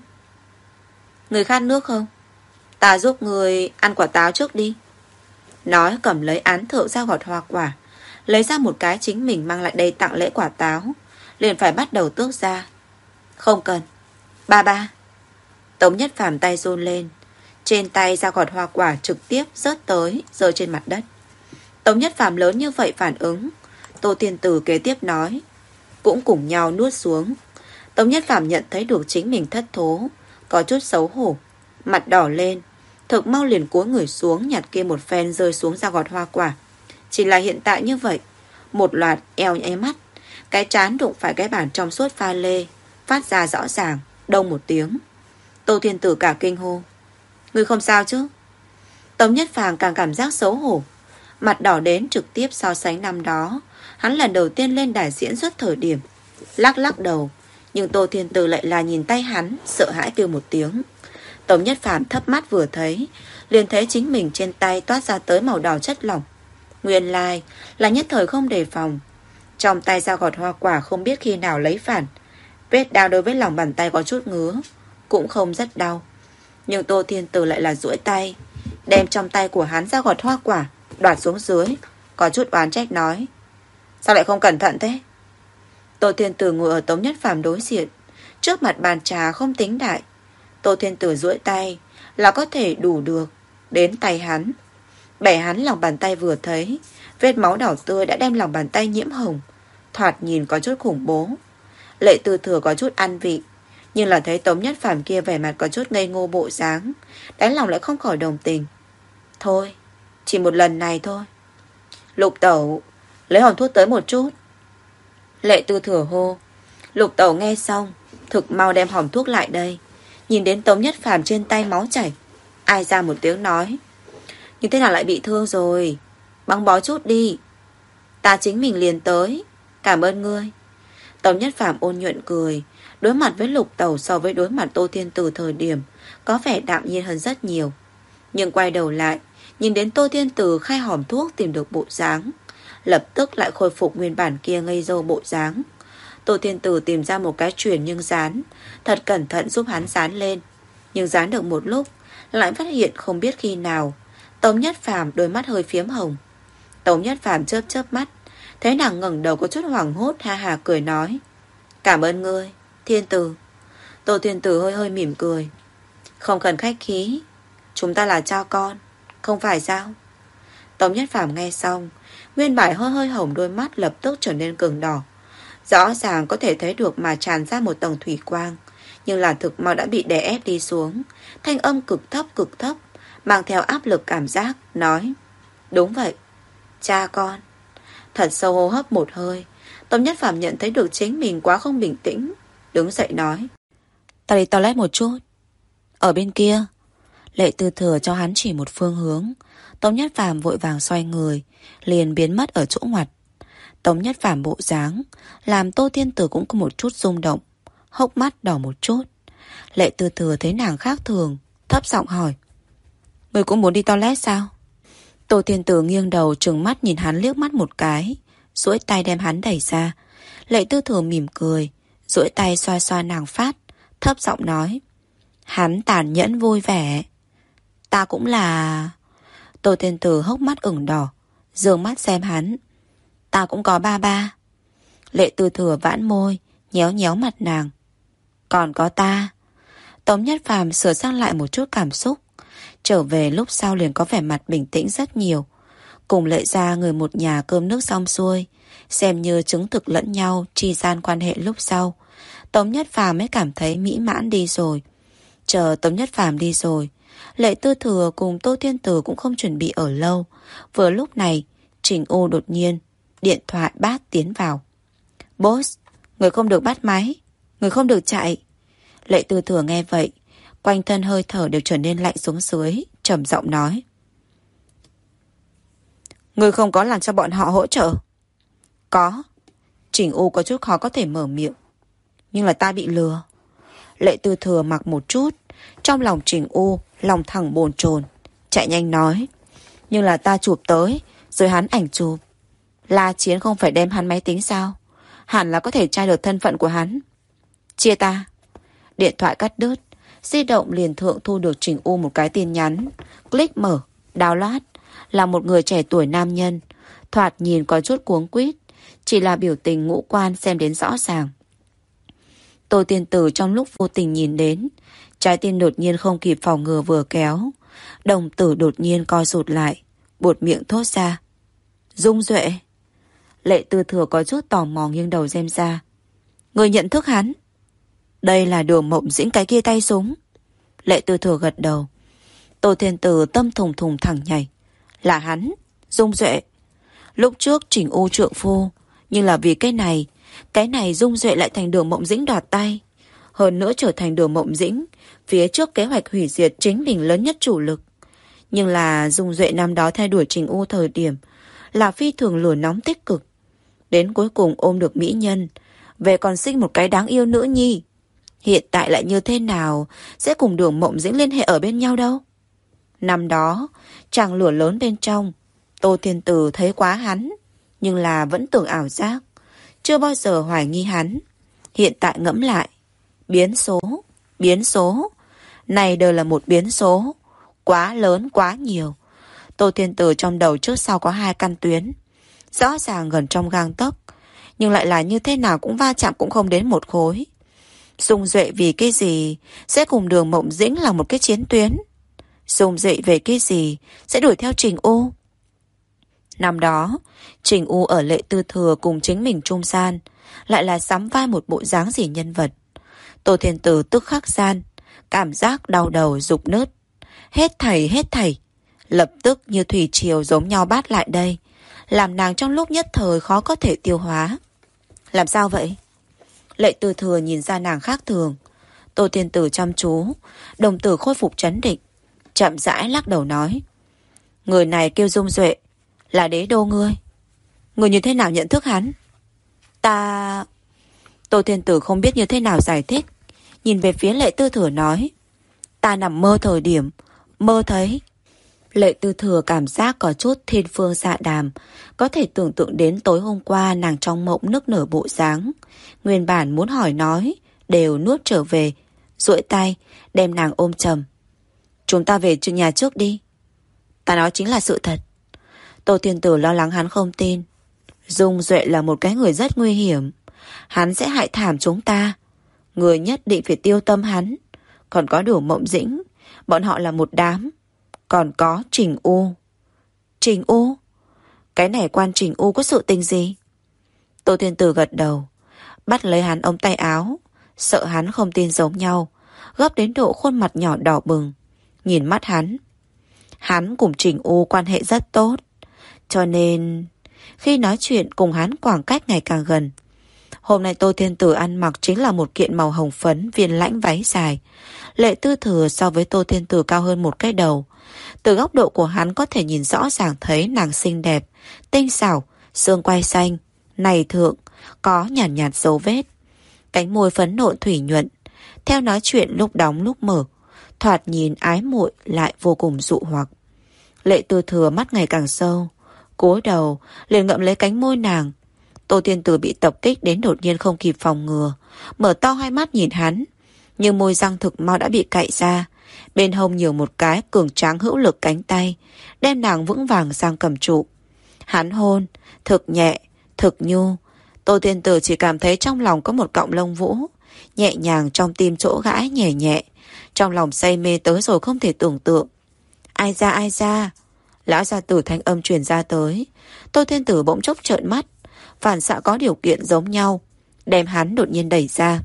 Người khát nước không? Ta giúp người ăn quả táo trước đi. Nói cầm lấy án thượng ra gọt hoa quả, lấy ra một cái chính mình mang lại đây tặng lễ quả táo, liền phải bắt đầu tước ra. Không cần. Ba ba. Tống Nhất Phàm tay run lên, trên tay ra gọt hoa quả trực tiếp rớt tới, rơi trên mặt đất. Tống Nhất Phàm lớn như vậy phản ứng, Tô Thiên Tử kế tiếp nói, cũng cùng nhau nuốt xuống. Tống Nhất Phàm nhận thấy được chính mình thất thố, có chút xấu hổ, mặt đỏ lên, thực mau liền cúi người xuống nhặt kia một phen rơi xuống ra gọt hoa quả. Chỉ là hiện tại như vậy, một loạt eo nháy mắt, cái trán đụng phải cái bàn trong suốt pha lê, phát ra rõ ràng, đông một tiếng. Tô Thiên Tử cả kinh hô. Ngươi không sao chứ? Tống Nhất Phàm càng cảm giác xấu hổ, mặt đỏ đến trực tiếp so sánh năm đó hắn lần đầu tiên lên đài diễn xuất thời điểm, lắc lắc đầu. Nhưng Tô Thiên Tử lại là nhìn tay hắn, sợ hãi kêu một tiếng. Tống Nhất Phàm thấp mắt vừa thấy, liền thấy chính mình trên tay toát ra tới màu đỏ chất lỏng. Nguyên lai là nhất thời không đề phòng, trong tay dao gọt hoa quả không biết khi nào lấy phản. Vết đau đối với lòng bàn tay có chút ngứa, cũng không rất đau. Nhưng Tô Thiên Tử lại là duỗi tay, đem trong tay của hắn dao gọt hoa quả đoạt xuống dưới, có chút oán trách nói. Sao lại không cẩn thận thế? Tô Thiên Tử ngồi ở Tống Nhất Phàm đối diện, trước mặt bàn trà không tính đại. Tô Thiên Tử duỗi tay là có thể đủ được đến tay hắn. Bẻ hắn lòng bàn tay vừa thấy, vết máu đỏ tươi đã đem lòng bàn tay nhiễm hồng, thoạt nhìn có chút khủng bố. Lệ Tư Thừa có chút ăn vị, nhưng là thấy Tống Nhất Phàm kia vẻ mặt có chút ngây ngô bộ dáng, đáy lòng lại không khỏi đồng tình. Thôi, chỉ một lần này thôi. Lục Tẩu, lấy hòm thuốc tới một chút. Lệ Tư Thừa hô. Lục Tẩu nghe xong, thực mau đem hòm thuốc lại đây, Nhìn đến Tống Nhất Phàm trên tay máu chảy, ai ra một tiếng nói: như thế nào lại bị thương rồi? Băng bó chút đi. Ta chính mình liền tới. Cảm ơn ngươi. Tống Nhất Phàm ôn nhuận cười. Đối mặt với Lục Tẩu so với đối mặt Tô Thiên Tử thời điểm có vẻ đạm nhiên hơn rất nhiều. Nhưng quay đầu lại, nhìn đến Tô Thiên Tử khai hòm thuốc tìm được bộ dáng, lập tức lại khôi phục nguyên bản kia ngây dâu bộ dáng. Tô Thiên Tử tìm ra một cái chuyền nhưng dán, thật cẩn thận giúp hắn dán lên. Nhưng dán được một lúc, lại phát hiện không biết khi nào Tống Nhất Phàm đôi mắt hơi phiếm hồng. Tống Nhất Phàm chớp chớp mắt, thấy nàng ngẩng đầu có chút hoảng hốt, ha ha cười nói: cảm ơn ngươi, Thiên Tử. Tô Thiên Tử hơi hơi mỉm cười: không cần khách khí, chúng ta là cha con, không phải sao? Tống Nhất Phàm nghe xong, nguyên bản hơi hơi hồng đôi mắt lập tức trở nên cứng đỏ. Rõ ràng có thể thấy được mà tràn ra một tầng thủy quang, nhưng là thực mau đã bị đè ép đi xuống. Thanh âm cực thấp cực thấp, mang theo áp lực cảm giác, nói: đúng vậy, cha con. Thật sâu hô hấp một hơi, Tống Nhất Phàm nhận thấy được chính mình quá không bình tĩnh, đứng dậy nói: ta đi toilet một chút. Ở bên kia. Lệ Tư Thừa cho hắn chỉ một phương hướng. Tống Nhất Phàm vội vàng xoay người, liền biến mất ở chỗ ngoặt. Tống Nhất Phàm bộ dáng làm Tô Thiên Tử cũng có một chút rung động, hốc mắt đỏ một chút. Lệ Tư Thừa thấy nàng khác thường, thấp giọng hỏi: người cũng muốn đi toilet sao? Tô Thiên Tử nghiêng đầu trừng mắt nhìn hắn liếc mắt một cái, duỗi tay đem hắn đẩy ra. Lệ Tư Thừa mỉm cười, duỗi tay xoa xoa nàng phát, thấp giọng nói: hắn tàn nhẫn vui vẻ. Ta cũng là... Tô Thiên Tử hốc mắt ửng đỏ, dương mắt xem hắn: ta cũng có ba ba. Lệ Tư Thừa vãn môi, nhéo nhéo mặt nàng: còn có ta. Tống Nhất Phàm sửa sang lại một chút cảm xúc, trở về lúc sau liền có vẻ mặt bình tĩnh rất nhiều. Cùng Lệ gia người một nhà cơm nước xong xuôi, xem như chứng thực lẫn nhau tri gian quan hệ lúc sau, Tống Nhất Phàm mới cảm thấy mỹ mãn đi rồi. Chờ Tống Nhất Phàm đi rồi, Lệ Tư Thừa cùng Tô Thiên Tử cũng không chuẩn bị ở lâu. Vừa lúc này, Trình U đột nhiên điện thoại bát tiến vào: boss, người không được bắt máy, người không được chạy. Lệ Tư Thừa nghe vậy, quanh thân hơi thở đều trở nên lạnh xuống dưới, trầm giọng nói: người không có làm cho bọn họ hỗ trợ? Có. Trình U có chút khó có thể mở miệng: nhưng là ta bị lừa. Lệ Tư Thừa mặc một chút, trong lòng Trình U lòng thẳng bồn chồn, chạy nhanh nói: nhưng là ta chụp tới, rồi hắn ảnh chụp. La Chiến không phải đem hắn máy tính sao? Hẳn là có thể tra được thân phận của hắn. Chia ta. Điện thoại cắt đứt, di động liền thượng thu được Trình U một cái tin nhắn. Click mở, download. Là một người trẻ tuổi nam nhân, thoạt nhìn có chút cuống quýt, chỉ là biểu tình ngũ quan xem đến rõ ràng. Tô Thiên Tử trong lúc vô tình nhìn đến, trái tim đột nhiên không kịp phòng ngừa vừa kéo, đồng tử đột nhiên co rụt lại, buột miệng thốt ra: Dung Duệ. Lệ Tư Thừa có chút tò mò nghiêng đầu xem ra: người nhận thức hắn? Đây là Đường Mộng Dĩnh cái kia tay súng. Lệ Tư Thừa gật đầu. Tô Thiên Tử tâm thùng thùng thẳng nhảy: là hắn, Dung Duệ. Lúc trước Trình U trượng phu, nhưng là vì cái này, cái này Dung Duệ lại thành Đường Mộng Dĩnh đoạt tay. Hơn nữa trở thành Đường Mộng Dĩnh phía trước kế hoạch hủy diệt chính mình lớn nhất chủ lực. Nhưng là Dung Duệ năm đó thay đuổi Trình U thời điểm là phi thường lửa nóng tích cực, đến cuối cùng ôm được mỹ nhân, về còn sinh một cái đáng yêu nữ nhi. Hiện tại lại như thế nào sẽ cùng Đường Mộng Dĩnh liên hệ ở bên nhau đâu? Năm đó chàng lửa lớn bên trong, Tô Thiên Tử thấy quá hắn, nhưng là vẫn tưởng ảo giác, chưa bao giờ hoài nghi hắn. Hiện tại ngẫm lại, biến số, biến số, này đều là một biến số, quá lớn quá nhiều. Tô Thiên Tử trong đầu trước sau có hai căn tuyến, rõ ràng gần trong gang tấc, nhưng lại là như thế nào cũng va chạm cũng không đến một khối. Dung Duệ vì cái gì sẽ cùng Đường Mộng Dĩnh là một cái chiến tuyến? Dung Duệ về cái gì sẽ đuổi theo Trình U? Năm đó Trình U ở Lệ Tư Thừa cùng chính mình trung gian, lại là sắm vai một bộ dáng gì nhân vật. Tô Thiên Tử tức khắc gian cảm giác đau đầu rục nứt. Hết thảy hết thảy lập tức như thủy triều giống nhau bát lại đây, làm nàng trong lúc nhất thời khó có thể tiêu hóa. Làm sao vậy? Lệ Tư Thừa nhìn ra nàng khác thường, Tô Thiên Tử chăm chú, đồng tử khôi phục trấn định, chậm rãi lắc đầu nói: Người này kêu Dung Duệ, là đế đô ngươi. Người như thế nào nhận thức hắn? Ta... Tô Thiên Tử không biết như thế nào giải thích, nhìn về phía Lệ Tư Thừa nói: Ta nằm mơ thời điểm, mơ thấy. Lệ Tư Thừa cảm giác có chút thiên phương dạ đàm, có thể tưởng tượng đến tối hôm qua nàng trong mộng nức nở bộ dáng. Nguyên bản muốn hỏi nói, đều nuốt trở về, duỗi tay, đem nàng ôm chầm. Chúng ta về trước nhà trước đi. Ta nói chính là sự thật. Tô Thiên Tử lo lắng hắn không tin. Dung Duệ là một cái người rất nguy hiểm. Hắn sẽ hại thảm chúng ta. Người nhất định phải tiêu tâm hắn. Còn có Đổ Mộng Dĩnh, bọn họ là một đám. Còn có Trình U. Trình U? Cái này quan Trình U có sự tình gì? Tô Thiên Tử gật đầu, bắt lấy hắn ống tay áo, sợ hắn không tin giống nhau, gấp đến độ khuôn mặt nhỏ đỏ bừng. Nhìn mắt hắn, hắn cùng Trình U quan hệ rất tốt, cho nên khi nói chuyện cùng hắn khoảng cách ngày càng gần. Hôm nay Tô Thiên Tử ăn mặc chính là một kiện màu hồng phấn viên lãnh váy dài. Lệ Tư Thừa so với Tô Thiên Tử cao hơn một cái đầu. Từ góc độ của hắn có thể nhìn rõ ràng thấy nàng xinh đẹp, tinh xảo, xương quai xanh, này thượng, có nhàn nhạt, nhạt dấu vết. Cánh môi phấn nộn thủy nhuận, theo nói chuyện lúc đóng lúc mở, thoạt nhìn ái muội lại vô cùng dụ hoặc. Lệ Tư Thừa mắt ngày càng sâu, cúi đầu liền ngậm lấy cánh môi nàng. Tô Thiên Tử bị tập kích đến đột nhiên không kịp phòng ngừa, mở to hai mắt nhìn hắn, nhưng môi răng thực mau đã bị cạy ra. Bên hông nhiều một cái cường tráng hữu lực cánh tay, đem nàng vững vàng sang cầm trụ. Hắn hôn, thực nhẹ, thực nhu. Tô Thiên Tử chỉ cảm thấy trong lòng có một cọng lông vũ, nhẹ nhàng trong tim chỗ gãi nhẹ nhẹ. Trong lòng say mê tới rồi không thể tưởng tượng. Ai ra ai ra? Lão gia tử thanh âm truyền ra tới. Tô Thiên Tử bỗng chốc trợn mắt, phản xạ có điều kiện giống nhau, đem hắn đột nhiên đẩy ra.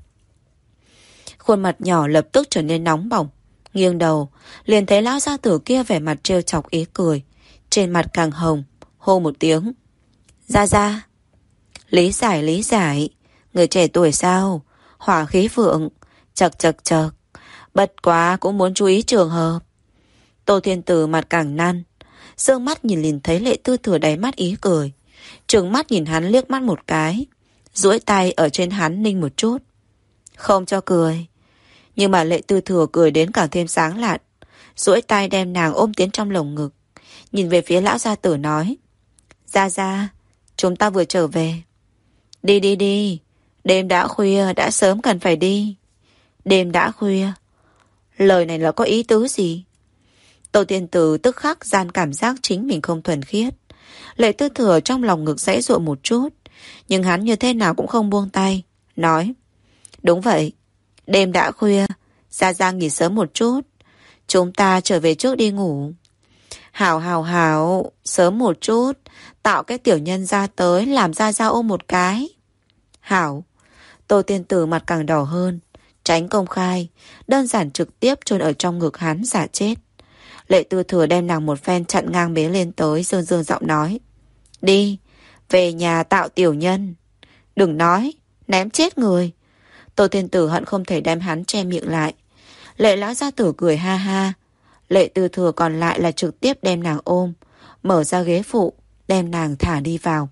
Khuôn mặt nhỏ lập tức trở nên nóng bỏng. Nghiêng đầu, liền thấy lão gia tử kia vẻ mặt trêu chọc ý cười, trên mặt càng hồng, hô một tiếng. Ra ra. Lý giải lý giải, người trẻ tuổi sao, hỏa khí vượng, chật chật chật, bất quá cũng muốn chú ý trường hợp. Tô Thiên Tử mặt càng năn, sương mắt nhìn liền thấy Lệ Tư Thừa đáy mắt ý cười, trừng mắt nhìn hắn liếc mắt một cái, duỗi tay ở trên hắn ninh một chút. Không cho cười. Nhưng mà Lệ Tư Thừa cười đến càng thêm sáng lạn, duỗi tay đem nàng ôm tiến trong lồng ngực, nhìn về phía lão gia tử nói: Ra ra, chúng ta vừa trở về. Đi đi đi, đêm đã khuya, đã sớm cần phải đi. Đêm đã khuya, lời này là có ý tứ gì? Tô Thiên Tử tức khắc gian cảm giác chính mình không thuần khiết. Lệ Tư Thừa trong lòng ngực giãy giụa một chút, nhưng hắn như thế nào cũng không buông tay, nói: Đúng vậy, đêm đã khuya, Gia Gia nghỉ sớm một chút, chúng ta trở về trước đi ngủ. Hảo hảo hảo, sớm một chút, tạo cái tiểu nhân ra tới làm Gia Gia ôm một cái. Hảo. Tô Thiên Tử mặt càng đỏ hơn, tránh công khai, đơn giản trực tiếp chôn ở trong ngực hắn giả chết. Lệ Tư Thừa đem nàng một phen chặn ngang bế lên tới, dương dương giọng nói: Đi, về nhà tạo tiểu nhân. Đừng nói, ném chết người. Tô Thiên Tử hận không thể đem hắn che miệng lại. Lệ lão gia tử cười ha ha. Lệ Tư Thừa còn lại là trực tiếp đem nàng ôm, mở ra ghế phụ, đem nàng thả đi vào.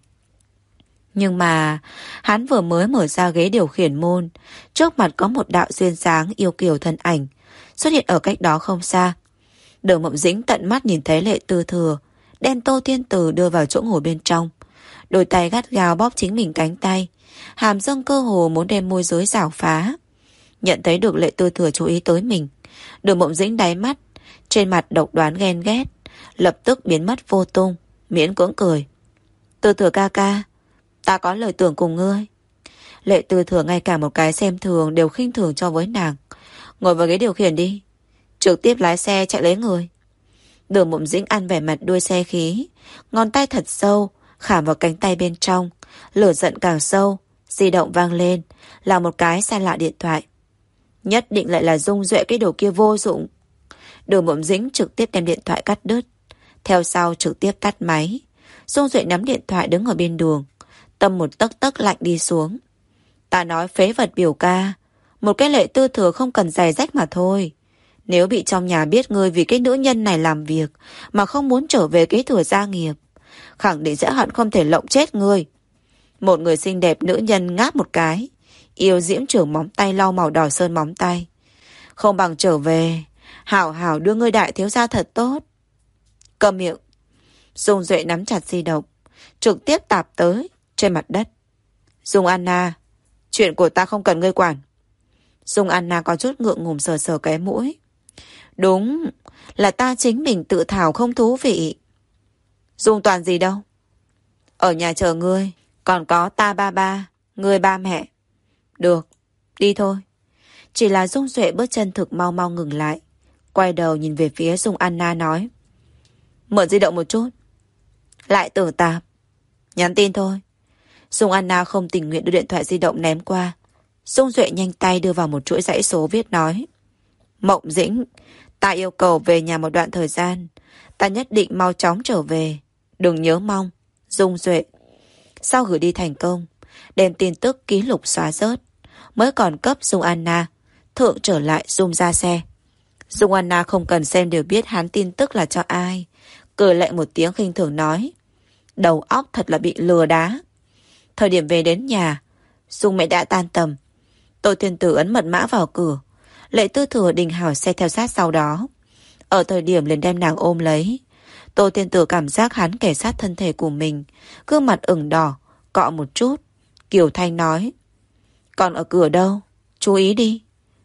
Nhưng mà hắn vừa mới mở ra ghế điều khiển môn, trước mặt có một đạo duyên dáng yêu kiều thân ảnh xuất hiện ở cách đó không xa. Đường Mộng Dĩnh tận mắt nhìn thấy Lệ Tư Thừa đem Tô Thiên Tử đưa vào chỗ ngồi bên trong, đôi tay gắt gao bóp chính mình cánh tay, hàm răng cơ hồ muốn đem môi giới rảo phá. Nhận thấy được Lệ Tư Thừa chú ý tới mình, Đường Mộng Dĩnh đáy mắt, trên mặt độc đoán ghen ghét lập tức biến mất vô tung, miễn cưỡng cười. Tư Thừa ca ca, ta có lời tưởng cùng ngươi. Lệ Tư Thừa ngay cả một cái xem thường đều khinh thường cho với nàng. Ngồi vào ghế điều khiển đi, trực tiếp lái xe chạy lấy người. Đường Mộng Dĩnh ăn vẻ mặt đuôi xe khí, ngón tay thật sâu khảm vào cánh tay bên trong, lửa giận càng sâu. Di động vang lên, là một cái xa lạ điện thoại. Nhất định lại là Dung Duệ cái đồ kia vô dụng. Đường Mộng Dĩnh trực tiếp đem điện thoại cắt đứt, theo sau trực tiếp tắt máy. Dung Duệ nắm điện thoại đứng ở bên đường, tâm một tấc tấc lạnh đi xuống. Ta nói phế vật biểu ca, Một cái Lệ Tư Thừa không cần giày rách mà thôi. Nếu bị trong nhà biết ngươi vì cái nữ nhân này làm việc mà không muốn trở về kế thừa gia nghiệp, khẳng định sẽ hận không thể lộng chết ngươi. Một người xinh đẹp nữ nhân ngáp một cái, yêu diễm trưởng móng tay lau màu đỏ sơn móng tay. Không bằng trở về, hảo hảo đưa ngươi đại thiếu gia thật tốt. Câm miệng. Dung Duệ nắm chặt di động, trực tiếp tạp tới trên mặt đất. Dung Anna, chuyện của ta không cần ngươi quản. Dung Anna có chút ngượng ngùng sờ sờ cái mũi. Đúng, là ta chính mình tự thảo không thú vị. Dung Toàn gì đâu? Ở nhà chờ ngươi, còn có ta ba ba, ngươi ba mẹ. Được, đi thôi. Chỉ là Dung Duệ bước chân thực mau mau ngừng lại, quay đầu nhìn về phía Dung Anna nói. Mượn di động một chút. Lại tưởng tạp. Nhắn tin thôi. Dung Anna không tình nguyện đưa điện thoại di động ném qua. Dung Duệ nhanh tay đưa vào một chuỗi dãy số viết nói. Mộng Dĩnh, ta yêu cầu về nhà một đoạn thời gian. Ta nhất định mau chóng trở về. Đừng nhớ mong. Dung Duệ. Sau gửi đi thành công, đem tin tức ký lục xóa rớt, mới còn cấp Dung Anna thượng trở lại Dung ra xe. Dung Anna không cần xem đều biết hắn tin tức là cho ai, cười lại một tiếng khinh thường nói. Đầu óc thật là bị lừa đá. Thời điểm về đến nhà, Dung mẹ đã tan tầm. Tô Thiên Tử ấn mật mã vào cửa, Lệ Tư Thừa Đình Hảo xe theo sát sau đó. Ở thời điểm liền đem nàng ôm lấy. Tô Thiên Tử cảm giác hắn kề sát thân thể của mình, gương mặt ửng đỏ, cọ một chút. Kiều Thanh nói. Còn ở cửa đâu? Chú ý đi.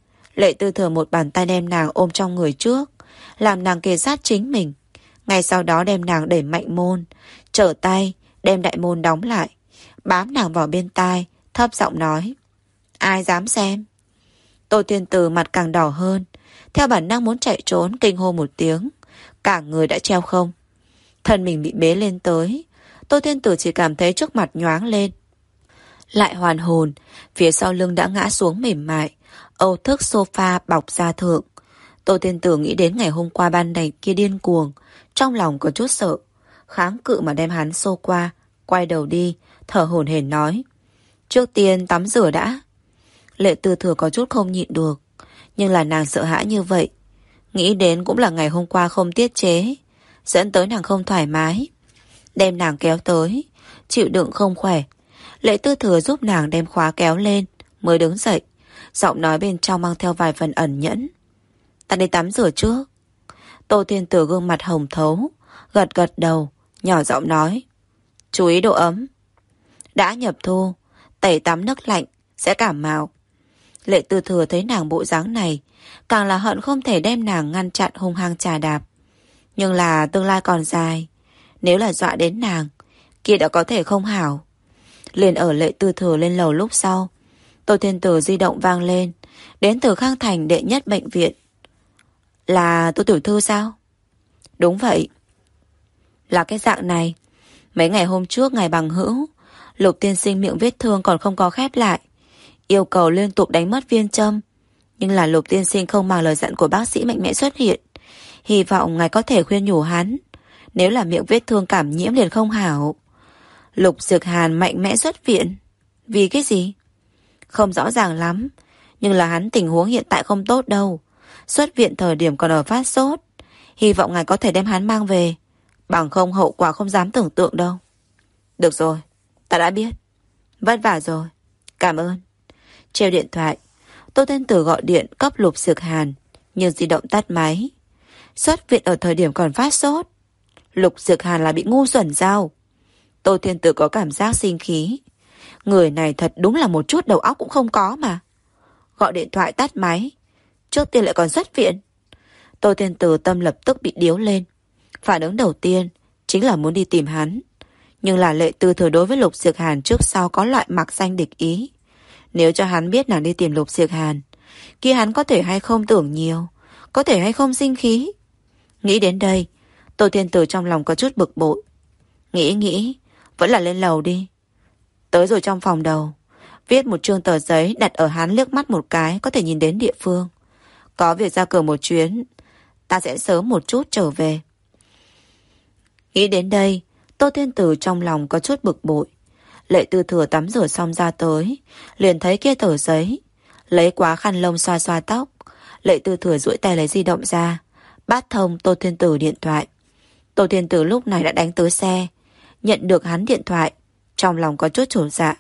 Lệ Tư Thừa một bàn tay đem nàng ôm trong người trước, làm nàng kề sát chính mình. Ngay sau đó đem nàng đẩy mạnh môn, trở tay đem đại môn đóng lại, bám nàng vào bên tai, thấp giọng nói. Ai dám xem? Tô Thiên Tử mặt càng đỏ hơn, theo bản năng muốn chạy trốn, kinh hô một tiếng. Cả người đã treo không. Thân mình bị bế lên tới. Tô Thiên Tử chỉ cảm thấy trước mặt nhoáng lên. Lại hoàn hồn, phía sau lưng đã ngã xuống mềm mại, âu thức sofa bọc da thượng. Tô Thiên Tử nghĩ đến ngày hôm qua ban ngày kia điên cuồng, trong lòng có chút sợ, kháng cự mà đem hắn xô qua, quay đầu đi, thở hổn hển nói. Trước tiên tắm rửa đã. Lệ Tư Thừa có chút không nhịn được, nhưng là nàng sợ hãi như vậy. Nghĩ đến cũng là ngày hôm qua không tiết chế, dẫn tới nàng không thoải mái. Đem nàng kéo tới, chịu đựng không khỏe. Lệ Tư Thừa giúp nàng đem khóa kéo lên, mới đứng dậy. Giọng nói bên trong mang theo vài phần ẩn nhẫn. Ta đi tắm rửa trước. Tô Thiên Tử gương mặt hồng thấu, gật gật đầu, nhỏ giọng nói. Chú ý độ ấm. Đã nhập thu, tẩy tắm nước lạnh, sẽ cảm mạo. Lệ Tư Thừa thấy nàng bộ dáng này, càng là hận không thể đem nàng ngăn chặn hung hăng trà đạp. Nhưng là tương lai còn dài, nếu là dọa đến nàng, kia đã có thể không hảo. Liền ở Lệ Tư Thừa lên lầu lúc sau, Tô Thiên Tử di động vang lên, đến từ Khang Thành đệ nhất bệnh viện. Là Tô Tiểu Thư sao? Đúng vậy. Là cái dạng này. Mấy ngày hôm trước ngày bằng hữu, Lục tiên sinh miệng vết thương còn không có khép lại, yêu cầu liên tục đánh mất viên châm. Nhưng là Lục tiên sinh không mang lời dặn của bác sĩ mạnh mẽ xuất hiện. Hy vọng ngài có thể khuyên nhủ hắn, nếu là miệng vết thương cảm nhiễm liền không hảo. Lục Dược Hàn mạnh mẽ xuất viện. Vì cái gì? Không rõ ràng lắm, nhưng là hắn tình huống hiện tại không tốt đâu. Xuất viện thời điểm còn ở phát sốt. Hy vọng ngài có thể đem hắn mang về, bằng không hậu quả không dám tưởng tượng đâu. Được rồi, ta đã biết. Vất vả rồi, cảm ơn. Treo điện thoại, Tô Thiên Tử gọi điện cấp Lục Dược Hàn, nhưng di động tắt máy. Xuất viện ở thời điểm còn phát sốt. Lục Dược Hàn là bị ngu xuẩn sao? Tô Thiên Tử có cảm giác sinh khí. Người này thật đúng là một chút đầu óc cũng không có mà. Gọi điện thoại tắt máy, trước tiên lại còn xuất viện. Tô Thiên Tử tâm lập tức bị điếu lên. Phản ứng đầu tiên chính là muốn đi tìm hắn. Nhưng là Lệ Tư Thừa đối với Lục Dược Hàn trước sau có loại mặc danh địch ý. Nếu cho hắn biết nàng đi tìm Lục Dược Hàn, kia hắn có thể hay không tưởng nhiều, có thể hay không sinh khí. Nghĩ đến đây, Tô Thiên Tử trong lòng có chút bực bội. Nghĩ nghĩ, vẫn là lên lầu đi. Tới rồi trong phòng đầu, viết một chương tờ giấy đặt ở hắn liếc mắt một cái có thể nhìn đến địa phương. Có việc ra cửa một chuyến, ta sẽ sớm một chút trở về. Nghĩ đến đây, Tô Thiên Tử trong lòng có chút bực bội. Lệ Tư Thừa tắm rửa xong ra tới, liền thấy kia tờ giấy. Lấy quá khăn lông xoa xoa tóc. Lệ Tư Thừa duỗi tay lấy di động ra, bắt thông Tô Thiên Tử điện thoại. Tô Thiên Tử lúc này đã đánh tới xe. Nhận được hắn điện thoại, trong lòng có chút chột dạ.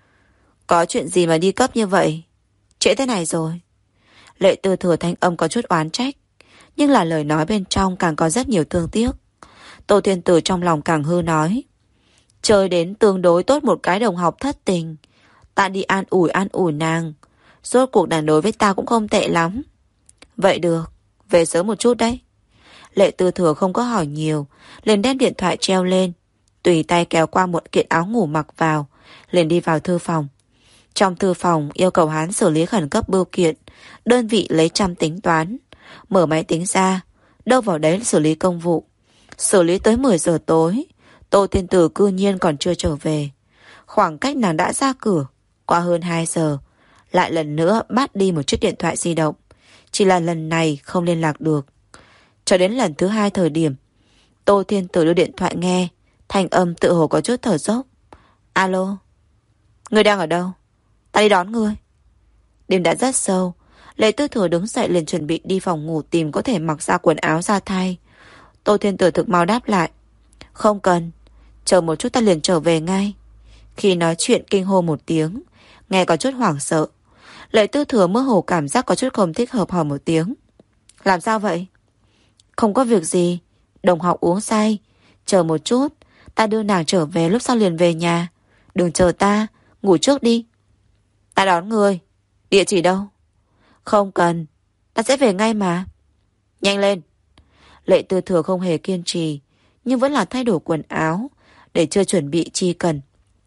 Có chuyện gì mà đi cấp như vậy? Trễ thế này rồi. Lệ Tư Thừa thanh âm có chút oán trách, nhưng là lời nói bên trong càng có rất nhiều thương tiếc. Tô Thiên Tử trong lòng càng hư nói. Chơi đến tương đối tốt một cái đồng học thất tình. Ta đi an ủi an ủi nàng. Rốt cuộc nàng đối với ta cũng không tệ lắm. Vậy được, về sớm một chút đấy. Lệ Tư Thừa không có hỏi nhiều, liền đem điện thoại treo lên, tùy tay kéo qua một kiện áo ngủ mặc vào, liền đi vào thư phòng. Trong thư phòng yêu cầu hắn xử lý khẩn cấp bưu kiện, đơn vị lấy trăm tính toán. Mở máy tính ra, đâu vào đấy xử lý công vụ. Xử lý tới mười giờ tối, Tô Thiên Tử cư nhiên còn chưa trở về. Khoảng cách nàng đã ra cửa qua hơn hai giờ, lại lần nữa bắt đi một chiếc điện thoại di động. Chỉ là lần này không liên lạc được. Cho đến lần thứ hai thời điểm, Tô Thiên Tử đưa điện thoại nghe, thanh âm tự hồ có chút thở dốc. Alo, ngươi đang ở đâu? Ta đi đón ngươi. Đêm đã rất sâu, Lệ Tư Thừa đứng dậy liền chuẩn bị đi phòng ngủ tìm có thể mặc ra quần áo ra thay. Tô Thiên Tử thực mau đáp lại. Không cần, chờ một chút ta liền trở về ngay. Khi nói chuyện kinh hô một tiếng, nghe có chút hoảng sợ. Lệ Tư Thừa mơ hồ cảm giác có chút không thích hợp, hỏi một tiếng. Làm sao vậy? Không có việc gì, đồng học uống say. Chờ một chút, ta đưa nàng trở về, lúc sau liền về nhà. Đừng chờ ta, ngủ trước đi. Ta đón người. Địa chỉ đâu? Không cần, ta sẽ về ngay mà. Nhanh lên. Lệ Tư Thừa không hề kiên trì, nhưng vẫn là thay đổi quần áo, để chưa chuẩn bị chi cần.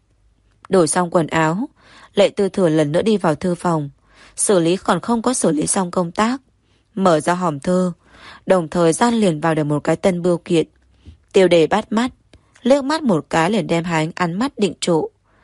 Đổi xong quần áo, Lệ Tư Thừa lần nữa đi vào thư phòng. Xử lý còn không có xử lý xong công tác, mở ra hòm thư, đồng thời gian liền vào được một cái tân bưu kiện. Tiêu đề bắt mắt, liếc mắt một cái liền đem hắn ăn mắt định trụ.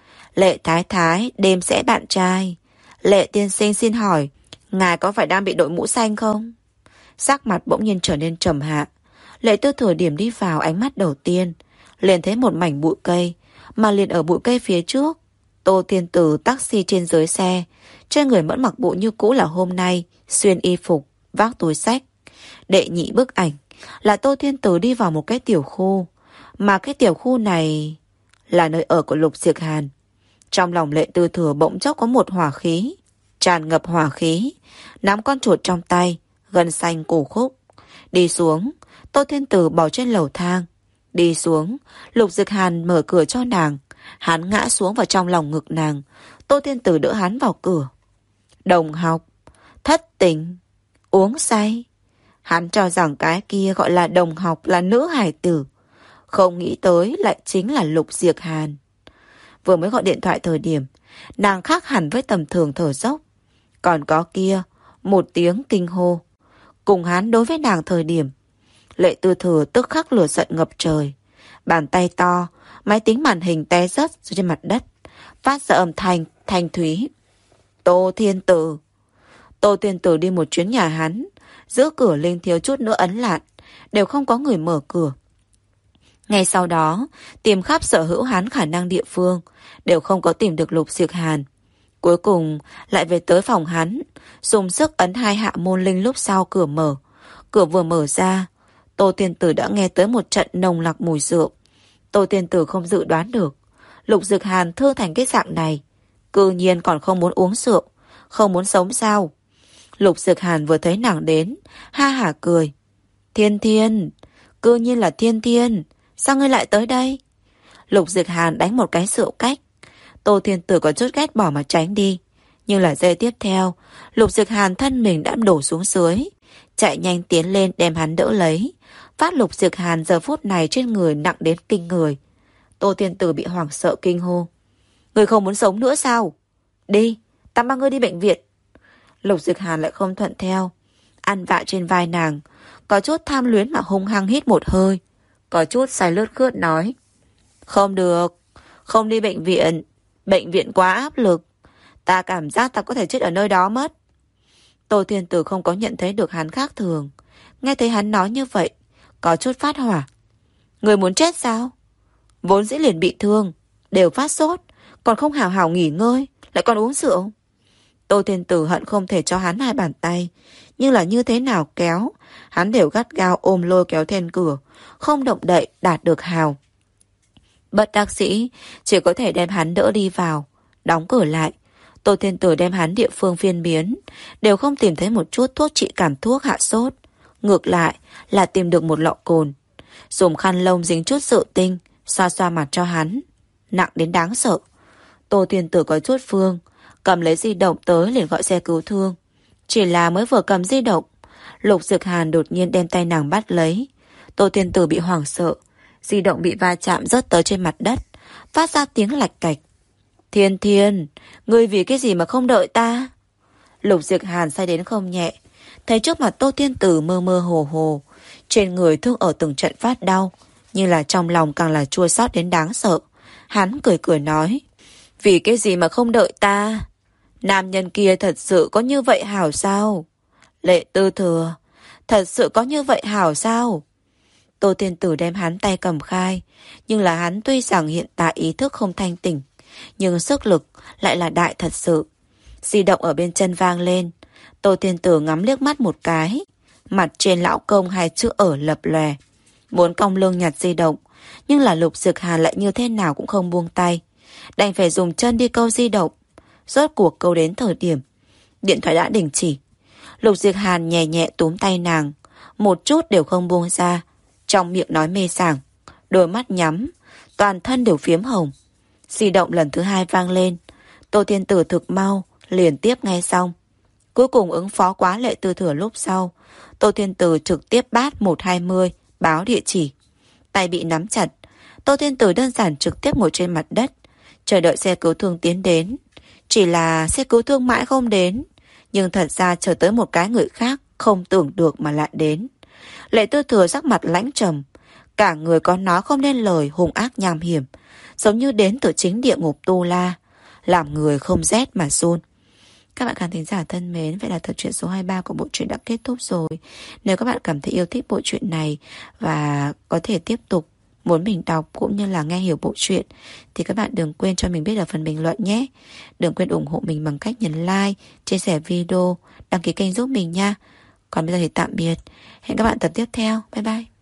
Lệ Thái Thái đêm sẽ bạn trai. Lệ tiên sinh xin hỏi, ngài có phải đang bị đội mũ xanh không? Sắc mặt bỗng nhiên trở nên trầm hạ. Lệ Tư Thừa điểm đi vào, ánh mắt đầu tiên liền thấy một mảnh bụi cây, mà liền ở bụi cây phía trước, Tô Thiên Tử taxi trên dưới xe, trên người vẫn mặc bộ như cũ là hôm nay, xuyên y phục, vác túi xách. Đệ nhị bức ảnh là Tô Thiên Tử đi vào một cái tiểu khu, mà cái tiểu khu này là nơi ở của Lục Diệc Hàn. Trong lòng Lệ Tư Thừa bỗng chốc có một hỏa khí, tràn ngập hỏa khí, nắm con chuột trong tay, gân xanh cổ khúc. Đi xuống, Tô Thiên Tử bỏ trên lầu thang. Đi xuống, Lục Diệc Hàn mở cửa cho nàng. Hắn ngã xuống vào trong lòng ngực nàng. Tô Thiên Tử đỡ hắn vào cửa. Đồng học, thất tình, uống say. Hắn cho rằng cái kia gọi là đồng học là nữ hài tử, không nghĩ tới lại chính là Lục Diệc Hàn. Vừa mới gọi điện thoại thời điểm, nàng khác hẳn với tầm thường thở dốc. Còn có kia, một tiếng kinh hô. Cùng hắn đối với nàng thời điểm, Lệ Tư Thừa tức khắc lửa giận ngập trời. Bàn tay to, máy tính màn hình té rớt xuống trên mặt đất, phát ra âm thanh thanh thúy. Tô Thiên Tử. Tô Thiên Tử đi một chuyến nhà hắn, giữa cửa linh thiếu chút nữa ấn lạn, đều không có người mở cửa. Ngay sau đó, tìm khắp sở hữu hắn khả năng địa phương, đều không có tìm được Lục Diệc Hàn. Cuối cùng lại về tới phòng hắn, dùng sức ấn hai hạ môn linh, lúc sau cửa mở. Cửa vừa mở ra, Tô Thiên Tử đã nghe tới một trận nồng nặc mùi rượu. Tô Thiên Tử không dự đoán được Lục Diệc Hàn thưa thành cái dạng này, cư nhiên còn không muốn uống rượu, không muốn sống sao. Lục Diệc Hàn vừa thấy nàng đến, ha hả cười. Thiên Thiên, cư nhiên là Thiên Thiên, sao ngươi lại tới đây? Lục Diệc Hàn đánh một cái rượu cách. Tô Thiên Tử có chút ghét bỏ mà tránh đi, nhưng là giây tiếp theo, Lục Diệc Hàn thân mình đã đổ xuống dưới, chạy nhanh tiến lên đem hắn đỡ lấy. Phát Lục Diệc Hàn giờ phút này trên người nặng đến kinh người. Tô Thiên Tử bị hoảng sợ kinh hô. Người không muốn sống nữa sao? Đi, ta mang ngươi đi bệnh viện. Lục Diệc Hàn lại không thuận theo, ăn vạ trên vai nàng, có chút tham luyến mà hung hăng hít một hơi, có chút say lướt khướt nói. Không được, không đi bệnh viện, bệnh viện quá áp lực, ta cảm giác ta có thể chết ở nơi đó mất. Tô Thiên Tử không có nhận thấy được hắn khác thường, nghe thấy hắn nói như vậy, có chút phát hỏa. Người muốn chết sao? Vốn dĩ liền bị thương, đều phát sốt, còn không hào hào nghỉ ngơi, lại còn uống rượu. Tô Thiên Tử hận không thể cho hắn hai bàn tay, nhưng là như thế nào kéo, hắn đều gắt gao ôm lôi kéo then cửa, không động đậy đạt được hào. Bất đắc sĩ, chỉ có thể đem hắn đỡ đi vào, đóng cửa lại. Tô Thiên Tử đem hắn địa phương phiên biến, đều không tìm thấy một chút thuốc trị cảm thuốc hạ sốt. Ngược lại là tìm được một lọ cồn. Dùng khăn lông dính chút rượu tinh, xoa xoa mặt cho hắn. Nặng đến đáng sợ. Tô Thiên Tử có chút phương, cầm lấy di động tới liền gọi xe cứu thương. Chỉ là mới vừa cầm di động, Lục Dực Hàn đột nhiên đem tay nàng bắt lấy. Tô Thiên Tử bị hoảng sợ, di động bị va chạm rớt tới trên mặt đất, phát ra tiếng lạch cạch. Thiên Thiên, ngươi vì cái gì mà không đợi ta? Lục Dực Hàn say đến không nhẹ, thấy trước mặt Tô Thiên Tử mơ mơ hồ hồ, trên người thương ở từng trận phát đau, nhưng là trong lòng càng là chua xót đến đáng sợ. Hắn cười cười nói, vì cái gì mà không đợi ta? Nam nhân kia thật sự có như vậy hảo sao? Lệ Tư Thừa, thật sự có như vậy hảo sao? Tô Thiên Tử đem hắn tay cầm khai, nhưng là hắn tuy rằng hiện tại ý thức không thanh tỉnh, nhưng sức lực lại là đại thật sự. Di động ở bên chân vang lên, Tô Thiên Tử ngắm liếc mắt một cái, mặt trên lão công hai chữ ở lập lòe, muốn cong lưng nhặt di động, nhưng là Lục Dực Hàn lại như thế nào cũng không buông tay, đành phải dùng chân đi câu di động. Rốt cuộc câu đến thời điểm điện thoại đã đình chỉ. Lục Dực Hàn nhẹ nhẹ túm tay nàng, một chút đều không buông ra, trong miệng nói mê sảng, đôi mắt nhắm, toàn thân đều phiếm hồng. Di động lần thứ hai vang lên, Tô Thiên Tử thực mau liền tiếp ngay xong. Cuối cùng ứng phó quá Lệ Tư Thừa lúc sau, Tô Thiên Tử trực tiếp bát một hai mươi báo địa chỉ. Tay bị nắm chặt, Tô Thiên Tử đơn giản trực tiếp ngồi trên mặt đất, chờ đợi xe cứu thương tiến đến. Chỉ là xe cứu thương mãi không đến, nhưng thật ra chờ tới một cái người khác không tưởng được mà lại đến. Lệ Tư Thừa sắc mặt lãnh trầm, cả người có nói không nên lời, hung ác nham hiểm, giống như đến từ chính địa ngục Tu La, làm người không rét mà run. Các bạn khán thính giả thân mến, vậy là tập truyện số hai mươi ba của bộ truyện đã kết thúc rồi. Nếu các bạn cảm thấy yêu thích bộ truyện này và có thể tiếp tục muốn mình đọc cũng như là nghe hiểu bộ truyện, thì các bạn đừng quên cho mình biết ở phần bình luận nhé. Đừng quên ủng hộ mình bằng cách nhấn like, chia sẻ video, đăng ký kênh giúp mình nha. Còn bây giờ thì tạm biệt. Hẹn các bạn tập tiếp theo. Bye bye.